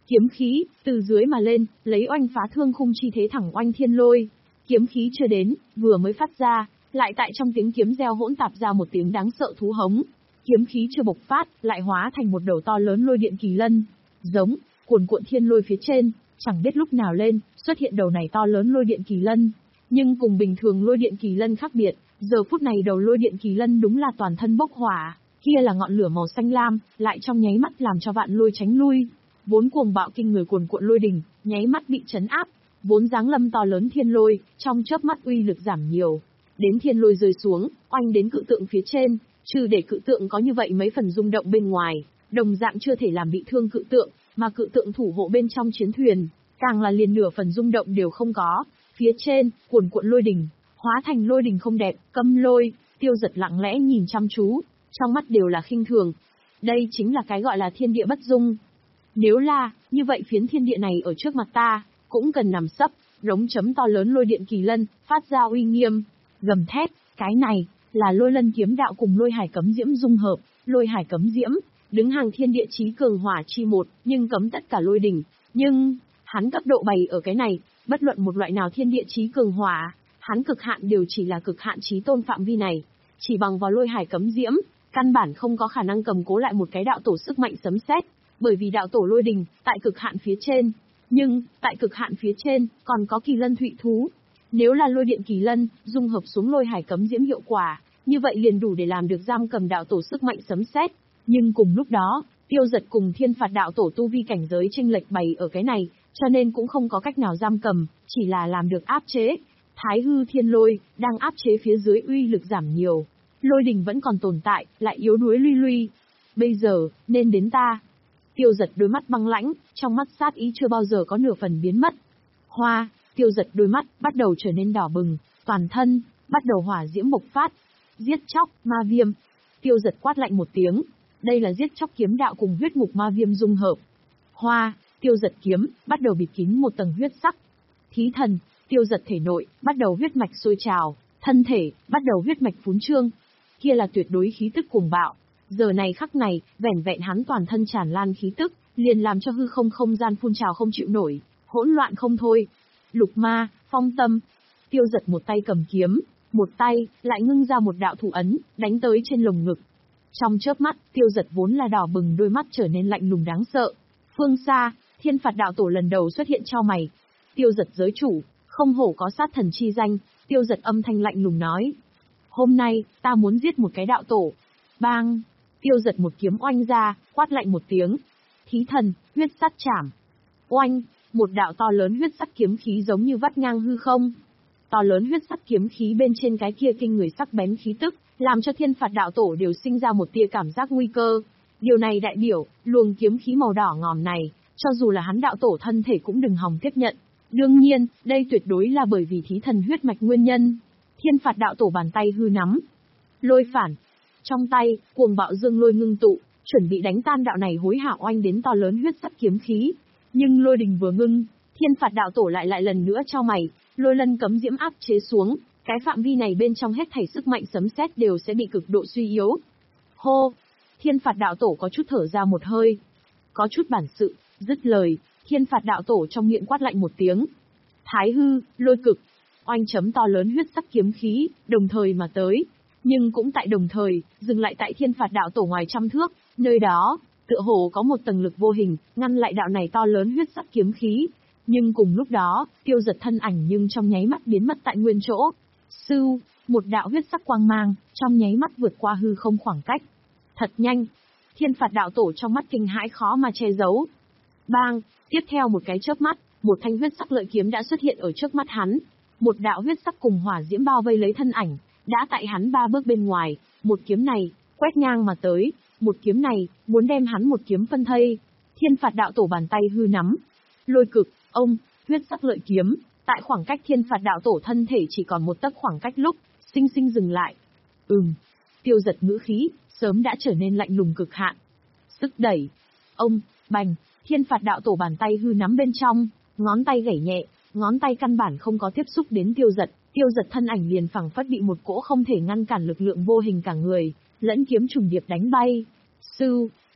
Kiếm khí, từ dưới mà lên, lấy oanh phá thương khung chi thế thẳng oanh thiên lôi. Kiếm khí chưa đến, vừa mới phát ra, lại tại trong tiếng kiếm reo hỗn tạp ra một tiếng đáng sợ thú hống. Kiếm khí chưa bộc phát, lại hóa thành một đầu to lớn lôi điện kỳ lân. Giống, cuồn cuộn thiên lôi phía trên, chẳng biết lúc nào lên, xuất hiện đầu này to lớn lôi điện kỳ lân. Nhưng cùng bình thường lôi điện kỳ lân khác biệt, giờ phút này đầu lôi điện kỳ lân đúng là toàn thân bốc hỏa, kia là ngọn lửa màu xanh lam, lại trong nháy mắt làm cho vạn lôi tránh lui. Vốn cuồng bạo kinh người cuồn cuộn lôi đình, nháy mắt bị trấn áp, vốn dáng lâm to lớn thiên lôi, trong chớp mắt uy lực giảm nhiều. Đến thiên lôi rơi xuống, oanh đến cự tượng phía trên, trừ để cự tượng có như vậy mấy phần rung động bên ngoài, đồng dạng chưa thể làm bị thương cự tượng, mà cự tượng thủ hộ bên trong chiến thuyền, càng là liền nửa phần rung động đều không có. Phía trên, cuồn cuộn lôi đình, hóa thành lôi đình không đẹp, câm lôi. Tiêu Dật lặng lẽ nhìn chăm chú, trong mắt đều là khinh thường. Đây chính là cái gọi là thiên địa bất dung. Nếu là, như vậy phiến thiên địa này ở trước mặt ta, cũng cần nằm sấp, rống chấm to lớn lôi điện kỳ lân, phát ra uy nghiêm, gầm thét, cái này, là lôi lân kiếm đạo cùng lôi hải cấm diễm dung hợp, lôi hải cấm diễm, đứng hàng thiên địa chí cường hỏa chi một, nhưng cấm tất cả lôi đỉnh, nhưng, hắn cấp độ bày ở cái này, bất luận một loại nào thiên địa chí cường hỏa, hắn cực hạn đều chỉ là cực hạn chí tôn phạm vi này, chỉ bằng vào lôi hải cấm diễm, căn bản không có khả năng cầm cố lại một cái đạo tổ sức mạnh sấm sét, bởi vì đạo tổ lôi đình, tại cực hạn phía trên, nhưng, tại cực hạn phía trên, còn có kỳ lân thụy thú. Nếu là lôi điện kỳ lân, dung hợp xuống lôi hải cấm diễm hiệu quả, như vậy liền đủ để làm được giam cầm đạo tổ sức mạnh sấm sét. Nhưng cùng lúc đó, Tiêu Dật cùng thiên phạt đạo tổ tu vi cảnh giới chênh lệch bày ở cái này, cho nên cũng không có cách nào giam cầm, chỉ là làm được áp chế. Thái hư thiên lôi, đang áp chế phía dưới uy lực giảm nhiều. Lôi đình vẫn còn tồn tại, lại yếu đuối luy luy. Bây giờ, nên đến ta. Tiêu Dật đôi mắt băng lãnh, trong mắt sát ý chưa bao giờ có nửa phần biến mất. Hoa, Tiêu Dật đôi mắt, bắt đầu trở nên đỏ bừng, toàn thân, bắt đầu hỏa diễm bộc phát. Giết chóc, ma viêm. Tiêu Dật quát lạnh một tiếng. Đây là giết chóc kiếm đạo cùng huyết ngục ma viêm dung hợp. Hoa, Tiêu Dật kiếm, bắt đầu bịt kín một tầng huyết sắc. Thí thần, Tiêu Dật thể nội, bắt đầu huyết mạch sôi trào, thân thể, bắt đầu huyết mạch phún trương. Kia là tuyệt đối khí tức cuồng bạo. Giờ này khắc này, vẻn vẹn hắn toàn thân tràn lan khí tức, liền làm cho hư không không gian phun trào không chịu nổi, hỗn loạn không thôi. Lục ma, phong tâm. Tiêu Dật một tay cầm kiếm, một tay, lại ngưng ra một đạo thủ ấn, đánh tới trên lồng ngực. Trong chớp mắt, Tiêu Dật vốn là đỏ bừng đôi mắt trở nên lạnh lùng đáng sợ. Phương xa, thiên phạt đạo tổ lần đầu xuất hiện cho mày. Tiêu Dật giới chủ, không hổ có sát thần chi danh, Tiêu Dật âm thanh lạnh lùng nói. Hôm nay, ta muốn giết một cái đạo tổ. Bang! Tiêu Dật một kiếm oanh ra, quát lạnh một tiếng. Thí thần, huyết sát chảm. Oanh! Một đạo to lớn huyết sắc kiếm khí giống như vắt ngang hư không. To lớn huyết sắc kiếm khí bên trên cái kia kinh người sắc bén khí tức, làm cho thiên phạt đạo tổ đều sinh ra một tia cảm giác nguy cơ. Điều này đại biểu, luồng kiếm khí màu đỏ ngòm này, cho dù là hắn đạo tổ thân thể cũng đừng hòng tiếp nhận. Đương nhiên, đây tuyệt đối là bởi vì thí thần huyết mạch nguyên nhân. Thiên phạt đạo tổ bàn tay hư nắm. Lôi phản. Trong tay, cuồng bạo dương lôi ngưng tụ, chuẩn bị đánh tan đạo này hối hả oanh đến to lớn huyết sắc kiếm khí. Nhưng lôi đình vừa ngưng, thiên phạt đạo tổ lại lại lần nữa cho mày, lôi lân cấm diễm áp chế xuống, cái phạm vi này bên trong hết thảy sức mạnh sấm sét đều sẽ bị cực độ suy yếu. Hô! Thiên phạt đạo tổ có chút thở ra một hơi. Có chút bản sự, dứt lời, thiên phạt đạo tổ trong miệng quát lạnh một tiếng. Thái hư, lôi cực, oanh chấm to lớn huyết sắc kiếm khí, đồng thời mà tới. Nhưng cũng tại đồng thời, dừng lại tại thiên phạt đạo tổ ngoài trăm thước, nơi đó, tựa hồ có một tầng lực vô hình, ngăn lại đạo này to lớn huyết sắc kiếm khí. Nhưng cùng lúc đó, Tiêu Dật thân ảnh nhưng trong nháy mắt biến mất tại nguyên chỗ. Sưu, một đạo huyết sắc quang mang, trong nháy mắt vượt qua hư không khoảng cách. Thật nhanh, thiên phạt đạo tổ trong mắt kinh hãi khó mà che giấu. Bang, tiếp theo một cái chớp mắt, một thanh huyết sắc lợi kiếm đã xuất hiện ở trước mắt hắn. Một đạo huyết sắc cùng hỏa diễm bao vây lấy thân ảnh, đã tại hắn ba bước bên ngoài, một kiếm này, quét ngang mà tới, một kiếm này, muốn đem hắn một kiếm phân thây. Thiên phạt đạo tổ bàn tay hư nắm. Lôi cực, ông, huyết sắc lợi kiếm, tại khoảng cách thiên phạt đạo tổ thân thể chỉ còn một tấc khoảng cách lúc, sinh sinh dừng lại. Ừm, Tiêu Dật ngữ khí, sớm đã trở nên lạnh lùng cực hạn. Sức đẩy, ông, bành, thiên phạt đạo tổ bàn tay hư nắm bên trong, ngón tay gảy nhẹ, ngón tay căn bản không có tiếp xúc đến Tiêu Dật, Tiêu Dật thân ảnh liền phẳng phất bị một cỗ không thể ngăn cản lực lượng vô hình cả người, lẫn kiếm trùng điệp đánh bay. Sư,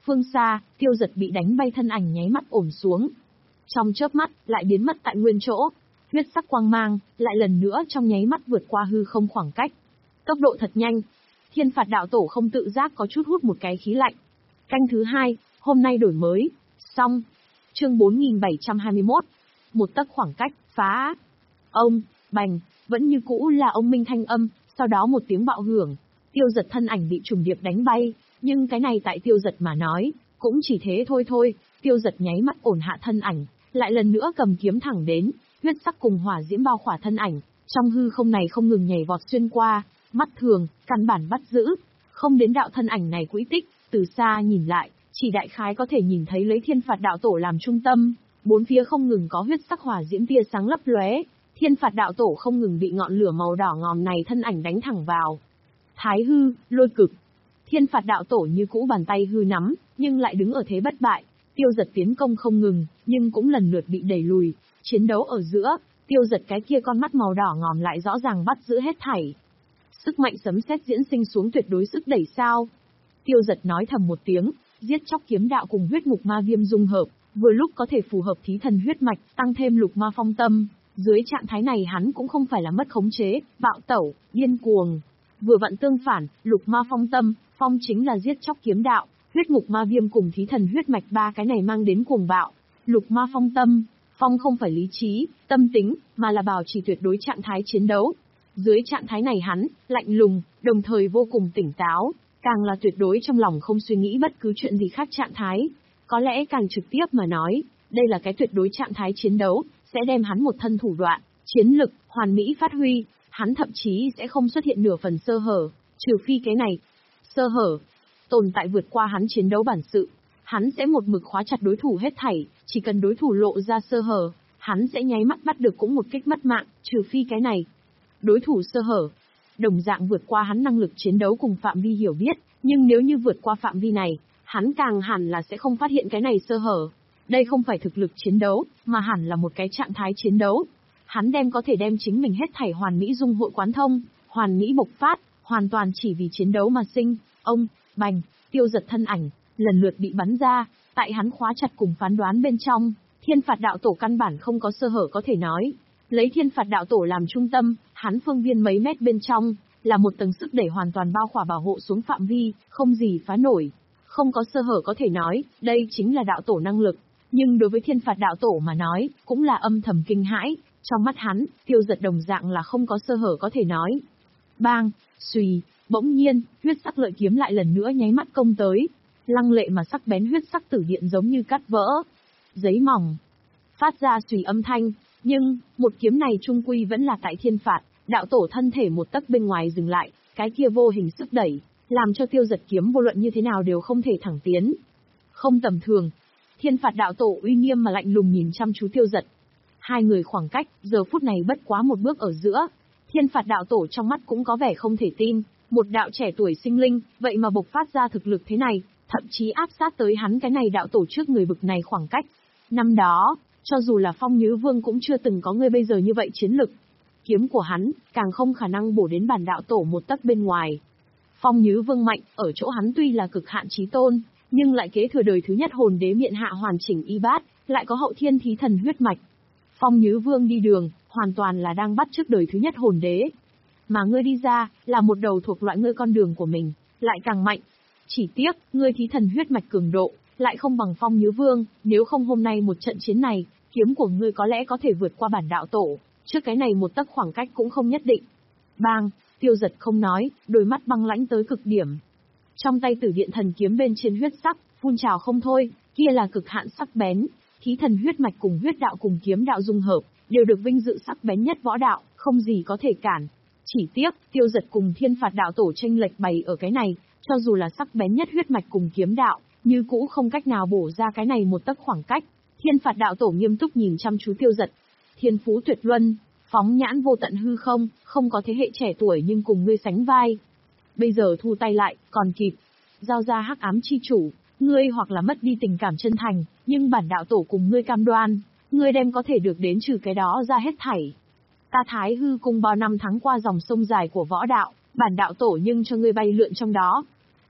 Phương xa, Tiêu Dật bị đánh bay thân ảnh nháy mắt ổn xuống. Trong chớp mắt, lại biến mất tại nguyên chỗ. Huyết sắc quang mang, lại lần nữa trong nháy mắt vượt qua hư không khoảng cách. Tốc độ thật nhanh. Thiên Phạt Đạo Tổ không tự giác có chút hút một cái khí lạnh. Canh thứ hai, hôm nay đổi mới. Xong. Chương bốn nghìn bảy trăm hai mươi mốt. Một tấc khoảng cách, phá. Ông, bành, vẫn như cũ là ông minh thanh âm, sau đó một tiếng bạo hưởng. Tiêu Dật thân ảnh bị trùng điệp đánh bay, nhưng cái này tại Tiêu Dật mà nói, cũng chỉ thế thôi thôi. Tiêu Dật nháy mắt ổn hạ thân ảnh, lại lần nữa cầm kiếm thẳng đến, huyết sắc cùng hỏa diễm bao khỏa thân ảnh, trong hư không này không ngừng nhảy vọt xuyên qua, mắt thường, căn bản bắt giữ, không đến đạo thân ảnh này quỹ tích, từ xa nhìn lại, chỉ đại khái có thể nhìn thấy lấy Thiên Phạt Đạo Tổ làm trung tâm, bốn phía không ngừng có huyết sắc hỏa diễm tia sáng lấp lóe, Thiên Phạt Đạo Tổ không ngừng bị ngọn lửa màu đỏ ngòm này thân ảnh đánh thẳng vào. Thái hư, lôi cực. Thiên Phạt Đạo Tổ như cũ bàn tay hư nắm, nhưng lại đứng ở thế bất bại. Tiêu Dật tiến công không ngừng, nhưng cũng lần lượt bị đẩy lùi. Chiến đấu ở giữa, Tiêu Dật cái kia con mắt màu đỏ ngòm lại rõ ràng bắt giữ hết thảy. Sức mạnh sấm sét diễn sinh xuống tuyệt đối sức đẩy sao. Tiêu Dật nói thầm một tiếng, giết chóc kiếm đạo cùng huyết ngục ma viêm dung hợp, vừa lúc có thể phù hợp thí thần huyết mạch, tăng thêm lục ma phong tâm. Dưới trạng thái này hắn cũng không phải là mất khống chế, bạo tẩu, điên cuồng. Vừa vặn tương phản, lục ma phong tâm, phong chính là giết chóc kiếm đạo, huyết ngục ma viêm cùng thí thần huyết mạch ba cái này mang đến cuồng bạo. Lục ma phong tâm, phong không phải lý trí, tâm tính, mà là bảo trì tuyệt đối trạng thái chiến đấu. Dưới trạng thái này hắn, lạnh lùng, đồng thời vô cùng tỉnh táo, càng là tuyệt đối trong lòng không suy nghĩ bất cứ chuyện gì khác trạng thái. Có lẽ càng trực tiếp mà nói, đây là cái tuyệt đối trạng thái chiến đấu, sẽ đem hắn một thân thủ đoạn, chiến lực, hoàn mỹ phát huy, hắn thậm chí sẽ không xuất hiện nửa phần sơ hở, trừ phi cái này. Sơ hở, tồn tại vượt qua hắn chiến đấu bản sự, hắn sẽ một mực khóa chặt đối thủ hết thảy, chỉ cần đối thủ lộ ra sơ hở, hắn sẽ nháy mắt bắt được cũng một kích mất mạng, trừ phi cái này. Đối thủ sơ hở, đồng dạng vượt qua hắn năng lực chiến đấu cùng phạm vi hiểu biết, nhưng nếu như vượt qua phạm vi này, hắn càng hẳn là sẽ không phát hiện cái này sơ hở. Đây không phải thực lực chiến đấu, mà hẳn là một cái trạng thái chiến đấu. Hắn đem có thể đem chính mình hết thảy hoàn mỹ dung hội quán thông, hoàn mỹ bộc phát, hoàn toàn chỉ vì chiến đấu mà sinh. Ông, bành, Tiêu Dật thân ảnh, lần lượt bị bắn ra, tại hắn khóa chặt cùng phán đoán bên trong, Thiên Phạt Đạo Tổ căn bản không có sơ hở có thể nói. Lấy Thiên Phạt Đạo Tổ làm trung tâm, hắn phương viên mấy mét bên trong, là một tầng sức đẩy hoàn toàn bao khỏa bảo hộ xuống phạm vi, không gì phá nổi. Không có sơ hở có thể nói, đây chính là đạo tổ năng lực. Nhưng đối với Thiên Phạt Đạo Tổ mà nói, cũng là âm thầm kinh hãi, trong mắt hắn, Tiêu Dật đồng dạng là không có sơ hở có thể nói. Bang, xùy, bỗng nhiên, huyết sắc lợi kiếm lại lần nữa nháy mắt công tới. Lăng lệ mà sắc bén huyết sắc tử điện giống như cắt vỡ. Giấy mỏng. Phát ra xùy âm thanh, nhưng, một kiếm này trung quy vẫn là tại Thiên Phạt, Đạo Tổ thân thể một tấc bên ngoài dừng lại, cái kia vô hình sức đẩy, làm cho Tiêu Dật kiếm vô luận như thế nào đều không thể thẳng tiến. Không tầm thường. Thiên Phạt Đạo Tổ uy nghiêm mà lạnh lùng nhìn chăm chú Tiêu Dật. Hai người khoảng cách, giờ phút này bất quá một bước ở giữa. Thiên Phạt Đạo Tổ trong mắt cũng có vẻ không thể tin, một đạo trẻ tuổi sinh linh, vậy mà bộc phát ra thực lực thế này, thậm chí áp sát tới hắn cái này đạo tổ trước người bực này khoảng cách. Năm đó, cho dù là Phong Nhứ Vương cũng chưa từng có người bây giờ như vậy chiến lực. Kiếm của hắn, càng không khả năng bổ đến bản đạo tổ một tấc bên ngoài. Phong Nhứ Vương mạnh, ở chỗ hắn tuy là cực hạn chí tôn, nhưng lại kế thừa đời thứ nhất hồn đế miện hạ hoàn chỉnh y bát, lại có hậu thiên thí thần huyết mạch. Phong Nhứ Vương đi đường, hoàn toàn là đang bắt trước đời thứ nhất hồn đế. Mà ngươi đi ra, là một đầu thuộc loại ngươi con đường của mình, lại càng mạnh. Chỉ tiếc, ngươi thí thần huyết mạch cường độ, lại không bằng Phong Nhứ Vương, nếu không hôm nay một trận chiến này, kiếm của ngươi có lẽ có thể vượt qua bản đạo tổ, trước cái này một tấc khoảng cách cũng không nhất định. Bang, Tiêu Dật không nói, đôi mắt băng lãnh tới cực điểm. Trong tay Tử Điện Thần kiếm bên trên huyết sắc, phun trào không thôi, kia là cực hạn sắc bén, thí thần huyết mạch cùng huyết đạo cùng kiếm đạo dung hợp, đều được vinh dự sắc bén nhất võ đạo, không gì có thể cản. Chỉ tiếc, Tiêu Dật cùng Thiên Phạt Đạo Tổ chênh lệch bày ở cái này, cho dù là sắc bén nhất huyết mạch cùng kiếm đạo, như cũ không cách nào bổ ra cái này một tấc khoảng cách. Thiên Phạt Đạo Tổ nghiêm túc nhìn chăm chú Tiêu Dật. Thiên phú tuyệt luân, phóng nhãn vô tận hư không, không có thế hệ trẻ tuổi nhưng cùng ngươi sánh vai. Bây giờ thu tay lại, còn kịp. Giao ra hắc ám chi chủ, ngươi hoặc là mất đi tình cảm chân thành, nhưng bản đạo tổ cùng ngươi cam đoan, ngươi đem có thể được đến trừ cái đó ra hết thảy. Ta Thái Hư Cung bao năm tháng qua dòng sông dài của võ đạo, bản đạo tổ nhưng cho ngươi bay lượn trong đó.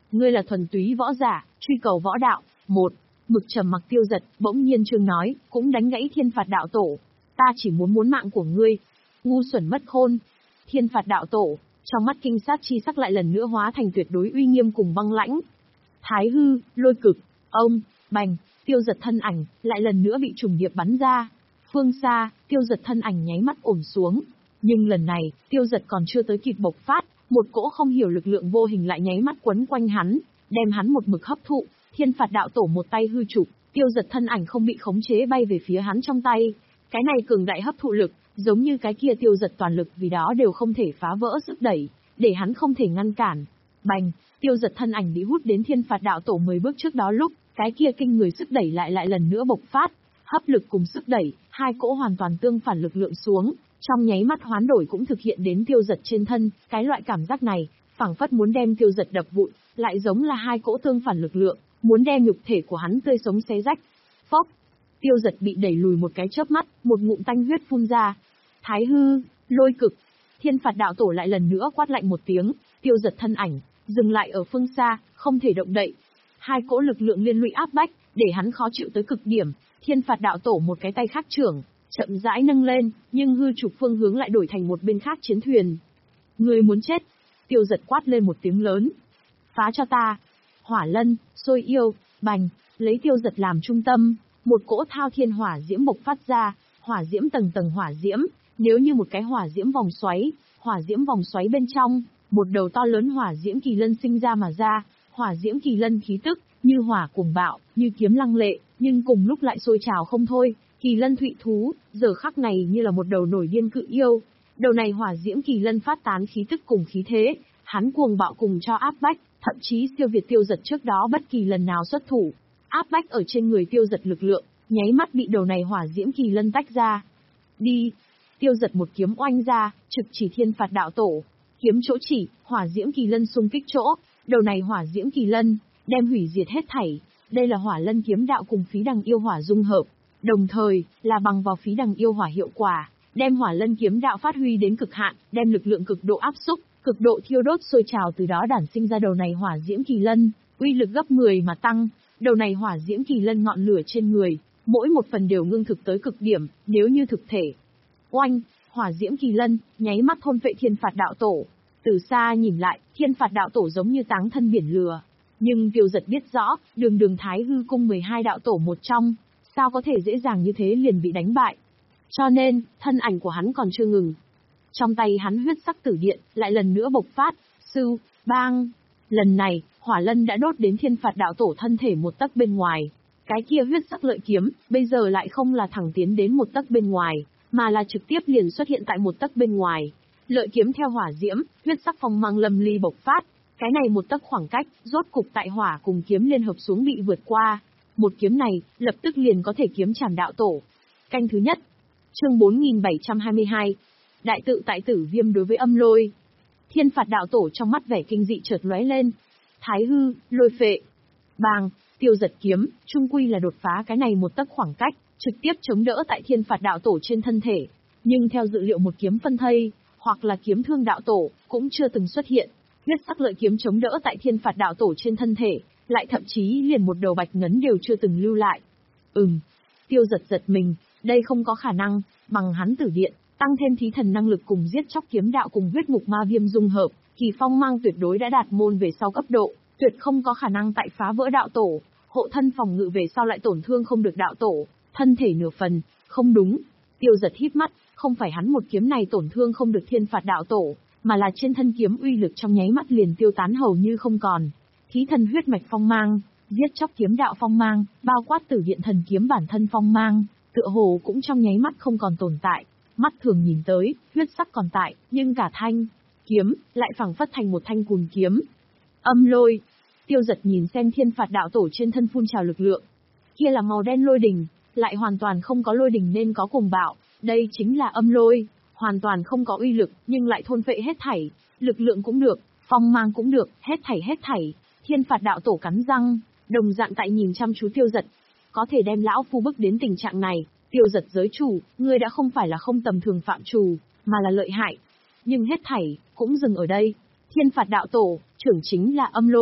Ngươi là thuần túy võ giả, truy cầu võ đạo. Một, mực trầm mặc Tiêu Giật, bỗng nhiên Trương nói, cũng đánh gãy Thiên Phạt đạo tổ. Ta chỉ muốn muốn mạng của ngươi. Ngu xuẩn mất khôn. Thiên Phạt đạo tổ, trong mắt kinh sát chi sắc lại lần nữa hóa thành tuyệt đối uy nghiêm cùng băng lãnh. Thái hư, lôi cực, ông, bành, Tiêu Giật thân ảnh, lại lần nữa bị trùng điệp bắn ra. Phương xa, Tiêu Giật thân ảnh nháy mắt ổn xuống. Nhưng lần này, Tiêu Giật còn chưa tới kịp bộc phát, một cỗ không hiểu lực lượng vô hình lại nháy mắt quấn quanh hắn, đem hắn một mực hấp thụ. Thiên Phạt đạo tổ một tay hư chụp, Tiêu Giật thân ảnh không bị khống chế bay về phía hắn trong tay. Cái này cường đại hấp thụ lực, giống như cái kia Tiêu Giật toàn lực vì đó đều không thể phá vỡ sức đẩy, để hắn không thể ngăn cản. Bành, Tiêu Giật thân ảnh bị hút đến Thiên Phạt đạo tổ mười bước trước đó lúc, cái kia kinh người sức đẩy lại lại lần nữa bộc phát, hấp lực cùng sức đẩy, hai cỗ hoàn toàn tương phản lực lượng xuống, trong nháy mắt hoán đổi cũng thực hiện đến Tiêu Giật trên thân. Cái loại cảm giác này, phảng phất muốn đem Tiêu Giật đập vụn, lại giống là hai cỗ tương phản lực lượng, muốn đem nhục thể của hắn tươi sống xé rách. Phốc, Tiêu Giật bị đẩy lùi một cái chớp mắt, một ngụm tanh huyết phun ra. Thái hư, lôi cực, Thiên Phạt đạo tổ lại lần nữa quát lạnh một tiếng, Tiêu Giật thân ảnh dừng lại ở phương xa, không thể động đậy. Hai cỗ lực lượng liên lụy áp bách, để hắn khó chịu tới cực điểm. Thiên Phạt đạo tổ một cái tay khác trưởng, chậm rãi nâng lên, nhưng hư trục phương hướng lại đổi thành một bên khác chiến thuyền. Người muốn chết? Tiêu Giật quát lên một tiếng lớn. Phá cho ta! Hỏa lân, xôi yêu, bành, lấy Tiêu Giật làm trung tâm, một cỗ thao thiên hỏa diễm bộc phát ra, hỏa diễm tầng tầng hỏa diễm, nếu như một cái hỏa diễm vòng xoáy, hỏa diễm vòng xoáy bên trong, một đầu to lớn hỏa diễm kỳ lân sinh ra mà ra, hỏa diễm kỳ lân khí tức, như hỏa cuồng bạo, như kiếm lăng lệ, nhưng cùng lúc lại sôi trào không thôi. Kỳ lân thụy thú, giờ khắc này như là một đầu nổi điên cự yêu. Đầu này hỏa diễm kỳ lân phát tán khí tức cùng khí thế, hắn cuồng bạo cùng cho áp bách, thậm chí siêu việt Tiêu Giật trước đó bất kỳ lần nào xuất thủ. Áp bách ở trên người Tiêu Giật lực lượng, nháy mắt bị đầu này hỏa diễm kỳ lân tách ra. Đi! Tiêu Giật một kiếm oanh ra, trực chỉ Thiên Phạt đạo tổ. Kiếm chỗ chỉ, hỏa diễm kỳ lân xung kích chỗ, đầu này hỏa diễm kỳ lân, đem hủy diệt hết thảy. Đây là hỏa lân kiếm đạo cùng phí đằng yêu hỏa dung hợp, đồng thời, là bằng vào phí đằng yêu hỏa hiệu quả, đem hỏa lân kiếm đạo phát huy đến cực hạn, đem lực lượng cực độ áp xúc, cực độ thiêu đốt sôi trào từ đó đản sinh ra đầu này hỏa diễm kỳ lân, uy lực gấp mười mà tăng. Đầu này hỏa diễm kỳ lân ngọn lửa trên người, mỗi một phần đều ngưng thực tới cực điểm, nếu như thực thể. Oanh, hỏa diễm kỳ lân, nháy mắt thôn vệ Thiên Phạt đạo tổ. Từ xa nhìn lại, Thiên Phạt đạo tổ giống như táng thân biển lửa. Nhưng Tiêu Giật biết rõ, đường đường Thái hư cung mười hai đạo tổ một trong, sao có thể dễ dàng như thế liền bị đánh bại. Cho nên, thân ảnh của hắn còn chưa ngừng. Trong tay hắn huyết sắc tử điện, lại lần nữa bộc phát, sưu, bang. Lần này, hỏa lân đã đốt đến Thiên Phạt đạo tổ thân thể một tấc bên ngoài. Cái kia huyết sắc lợi kiếm, bây giờ lại không là thẳng tiến đến một tấc bên ngoài, mà là trực tiếp liền xuất hiện tại một tấc bên ngoài. Lợi kiếm theo hỏa diễm, huyết sắc phong mang lâm ly bộc phát. Cái này một tấc khoảng cách, rốt cục tại hỏa cùng kiếm liên hợp xuống bị vượt qua. Một kiếm này, lập tức liền có thể kiếm chảm đạo tổ. Canh thứ nhất. Chương bốn nghìn bảy trăm hai mươi hai. Đại tự tại tử viêm đối với âm lôi. Thiên Phạt đạo tổ trong mắt vẻ kinh dị chợt lóe lên. Thái hư, lôi phệ. Bàng, Tiêu Giật kiếm, trung quy là đột phá cái này một tấc khoảng cách, trực tiếp chống đỡ tại Thiên Phạt đạo tổ trên thân thể. Nhưng theo dự liệu một kiếm phân thây, hoặc là kiếm thương đạo tổ, cũng chưa từng xuất hiện. Huyết sắc lợi kiếm chống đỡ tại Thiên Phạt đạo tổ trên thân thể, lại thậm chí liền một đầu bạch ngấn đều chưa từng lưu lại. Ừm, Tiêu Giật giật mình, đây không có khả năng, bằng hắn tử điện, tăng thêm thí thần năng lực cùng giết chóc kiếm đạo cùng huyết ngục ma viêm dung hợp, Kỳ phong mang tuyệt đối đã đạt môn về sau cấp độ, tuyệt không có khả năng tại phá vỡ đạo tổ, hộ thân phòng ngự về sau lại tổn thương không được đạo tổ, thân thể nửa phần, không đúng. Tiêu Giật híp mắt, không phải hắn một kiếm này tổn thương không được Thiên Phạt đạo tổ, mà là trên thân kiếm uy lực trong nháy mắt liền tiêu tán hầu như không còn. Thí thần huyết mạch phong mang, giết chóc kiếm đạo phong mang, bao quát tử điện thần kiếm bản thân phong mang, tựa hồ cũng trong nháy mắt không còn tồn tại. Mắt thường nhìn tới, huyết sắc còn tại, nhưng cả thanh kiếm lại phảng phất thành một thanh cùn kiếm. Âm lôi. Tiêu Giật nhìn xem Thiên Phạt đạo tổ trên thân phun trào lực lượng, kia là màu đen lôi đình, lại hoàn toàn không có lôi đình nên có cuồng bạo, đây chính là âm lôi, hoàn toàn không có uy lực, nhưng lại thôn phệ hết thảy, lực lượng cũng được, phong mang cũng được, hết thảy hết thảy. Thiên Phạt đạo tổ cắn răng, đồng dạng tại nhìn chăm chú Tiêu Giật, có thể đem lão phu bức đến tình trạng này, Tiêu Giật giới chủ, ngươi đã không phải là không tầm thường phạm trù, mà là lợi hại. Nhưng hết thảy cũng dừng ở đây. Thiên Phạt đạo tổ, trưởng chính là âm lôi,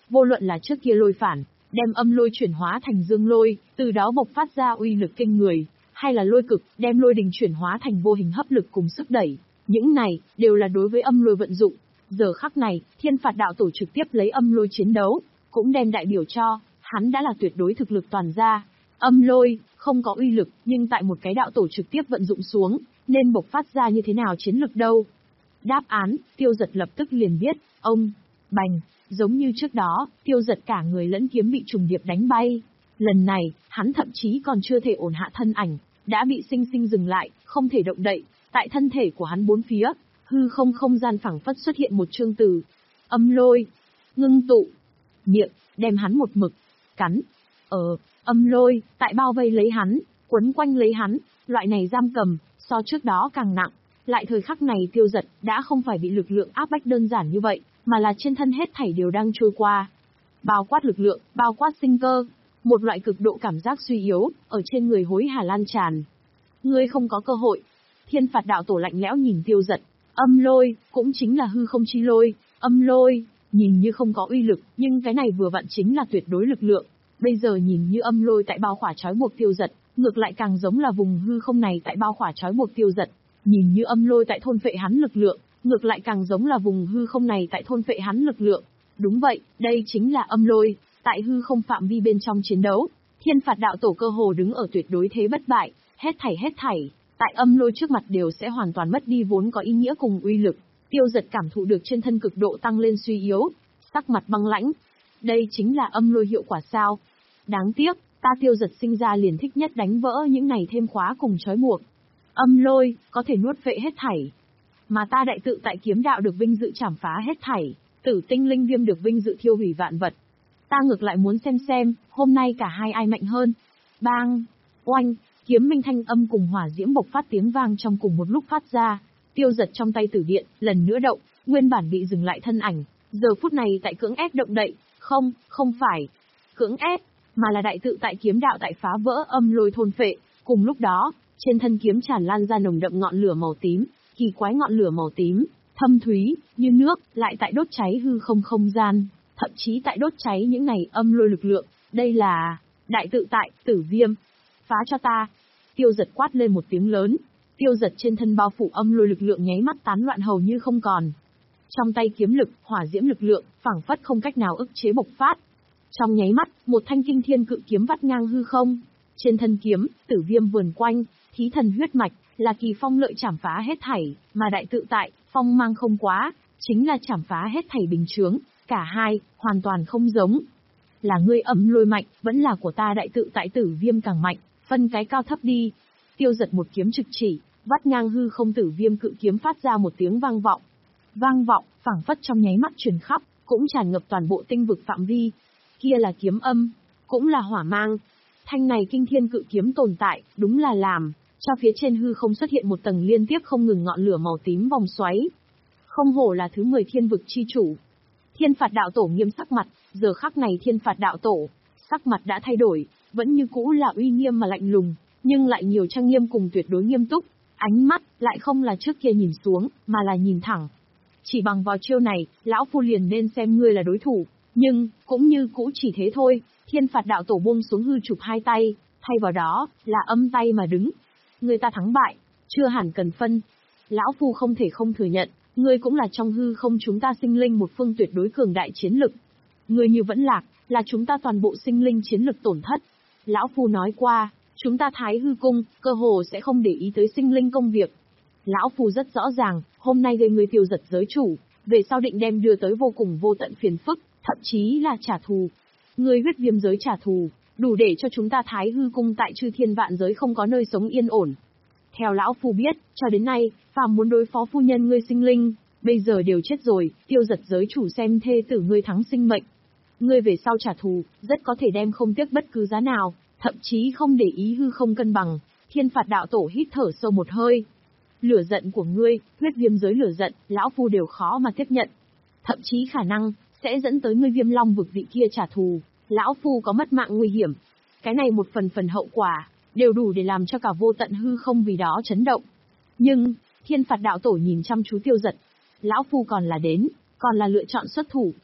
vô luận là trước kia lôi phản, đem âm lôi chuyển hóa thành dương lôi, từ đó bộc phát ra uy lực kinh người, hay là lôi cực, đem lôi đình chuyển hóa thành vô hình hấp lực cùng sức đẩy, những này đều là đối với âm lôi vận dụng. Giờ khắc này, Thiên Phạt đạo tổ trực tiếp lấy âm lôi chiến đấu, cũng đem đại biểu cho hắn đã là tuyệt đối thực lực toàn gia. Âm lôi không có uy lực, nhưng tại một cái đạo tổ trực tiếp vận dụng xuống, nên bộc phát ra như thế nào chiến lực đâu? Đáp án, Tiêu Dật lập tức liền biết, ông, bành, giống như trước đó, Tiêu Dật cả người lẫn kiếm bị trùng điệp đánh bay. Lần này, hắn thậm chí còn chưa thể ổn hạ thân ảnh, đã bị sinh sinh dừng lại, không thể động đậy. Tại thân thể của hắn bốn phía, hư không không gian phẳng phất xuất hiện một chương từ. Âm lôi, ngưng tụ, miệng, đem hắn một mực, cắn. Ờ, âm lôi, tại bao vây lấy hắn, quấn quanh lấy hắn, loại này giam cầm, so trước đó càng nặng. Lại thời khắc này Tiêu Dật đã không phải bị lực lượng áp bách đơn giản như vậy, mà là trên thân hết thảy đều đang trôi qua. Bao quát lực lượng, bao quát sinh cơ, một loại cực độ cảm giác suy yếu, ở trên người hối hả lan tràn. Ngươi không có cơ hội. Thiên Phạt đạo tổ lạnh lẽo nhìn Tiêu Dật, âm lôi, cũng chính là hư không chi lôi, âm lôi, nhìn như không có uy lực, nhưng cái này vừa vặn chính là tuyệt đối lực lượng. Bây giờ nhìn như âm lôi tại bao khỏa trói buộc Tiêu Dật, ngược lại càng giống là vùng hư không này tại bao khỏa trói buộc Tiêu Dật. Nhìn như âm lôi tại thôn phệ hắn lực lượng, ngược lại càng giống là vùng hư không này tại thôn phệ hắn lực lượng. Đúng vậy, đây chính là âm lôi, tại hư không phạm vi bên trong chiến đấu. Thiên Phạt đạo tổ cơ hồ đứng ở tuyệt đối thế bất bại, hết thảy hết thảy, tại âm lôi trước mặt đều sẽ hoàn toàn mất đi vốn có ý nghĩa cùng uy lực. Tiêu Dật cảm thụ được trên thân cực độ tăng lên suy yếu, sắc mặt băng lãnh. Đây chính là âm lôi hiệu quả sao? Đáng tiếc, ta Tiêu Dật sinh ra liền thích nhất đánh vỡ những này thêm khóa cùng trói buộc. Âm lôi, có thể nuốt vệ hết thảy. Mà ta đại tự tại kiếm đạo được vinh dự chảm phá hết thảy, tử tinh linh viêm được vinh dự thiêu hủy vạn vật. Ta ngược lại muốn xem xem, hôm nay cả hai ai mạnh hơn. Bang, oanh, kiếm minh thanh âm cùng hỏa diễm bộc phát tiếng vang trong cùng một lúc phát ra. Tiêu Dật trong tay tử điện, lần nữa động, nguyên bản bị dừng lại thân ảnh. Giờ phút này tại cưỡng ép động đậy, không, không phải cưỡng ép, mà là đại tự tại kiếm đạo tại phá vỡ âm lôi thôn phệ. Cùng lúc đó, trên thân kiếm tràn lan ra nồng đậm ngọn lửa màu tím, kỳ quái ngọn lửa màu tím, thâm thúy, như nước, lại tại đốt cháy hư không không gian, thậm chí tại đốt cháy những này âm lôi lực lượng. Đây là đại tự tại, tử viêm. Phá cho ta. Tiêu Dật quát lên một tiếng lớn. Tiêu Dật trên thân bao phủ âm lôi lực lượng nháy mắt tán loạn hầu như không còn. Trong tay kiếm lực, hỏa diễm lực lượng, phảng phất không cách nào ức chế bộc phát. Trong nháy mắt, một thanh kinh thiên cự kiếm vắt ngang hư không. Trên thân kiếm, tử viêm vườn quanh, thí thần huyết mạch, là kỳ phong lợi chảm phá hết thảy, mà đại tự tại, phong mang không quá, chính là chảm phá hết thảy bình chướng, cả hai, hoàn toàn không giống. Là ngươi âm lôi mạnh, vẫn là của ta đại tự tại tử viêm càng mạnh, phân cái cao thấp đi. Tiêu Dật một kiếm trực chỉ, vắt ngang hư không tử viêm cự kiếm phát ra một tiếng vang vọng. Vang vọng, phảng phất trong nháy mắt truyền khắp, cũng tràn ngập toàn bộ tinh vực phạm vi. Kia là kiếm âm, cũng là hỏa mang. Thanh này kinh thiên cự kiếm tồn tại, đúng là làm cho phía trên hư không xuất hiện một tầng liên tiếp không ngừng ngọn lửa màu tím vòng xoáy. Không hổ là thứ mười thiên vực chi chủ. Thiên Phạt đạo tổ nghiêm sắc mặt, giờ khắc này Thiên Phạt đạo tổ, sắc mặt đã thay đổi, vẫn như cũ là uy nghiêm mà lạnh lùng, nhưng lại nhiều trang nghiêm cùng tuyệt đối nghiêm túc, ánh mắt lại không là trước kia nhìn xuống, mà là nhìn thẳng. Chỉ bằng vào chiêu này, lão phu liền nên xem ngươi là đối thủ, nhưng cũng như cũ chỉ thế thôi. Thiên Phạt đạo tổ buông xuống hư chụp hai tay, thay vào đó là âm tay mà đứng. Người ta thắng bại, chưa hẳn cần phân. Lão phu không thể không thừa nhận, ngươi cũng là trong hư không chúng ta sinh linh một phương tuyệt đối cường đại chiến lực. Ngươi như vẫn lạc, là chúng ta toàn bộ sinh linh chiến lực tổn thất. Lão phu nói qua, chúng ta Thái Hư cung, cơ hồ sẽ không để ý tới sinh linh công việc. Lão phu rất rõ ràng, hôm nay gây ngươi Tiêu Dật giới chủ, về sau định đem đưa tới vô cùng vô tận phiền phức, thậm chí là trả thù. Ngươi huyết viêm giới trả thù, đủ để cho chúng ta Thái Hư cung tại chư thiên vạn giới không có nơi sống yên ổn. Theo lão phu biết, cho đến nay, phàm muốn đối phó phu nhân ngươi sinh linh, bây giờ đều chết rồi. Tiêu Dật giới chủ xem thê tử ngươi thắng sinh mệnh. Ngươi về sau trả thù, rất có thể đem không tiếc bất cứ giá nào, thậm chí không để ý hư không cân bằng. Thiên Phạt đạo tổ hít thở sâu một hơi. Lửa giận của ngươi, huyết viêm giới lửa giận, lão phu đều khó mà tiếp nhận. Thậm chí khả năng sẽ dẫn tới ngươi Viêm Long vực vị kia trả thù, lão phu có mất mạng nguy hiểm. Cái này một phần phần hậu quả, đều đủ để làm cho cả vô tận hư không vì đó chấn động. Nhưng, Thiên Phạt đạo tổ nhìn chăm chú Tiêu Dật. Lão phu còn là đến, còn là lựa chọn xuất thủ.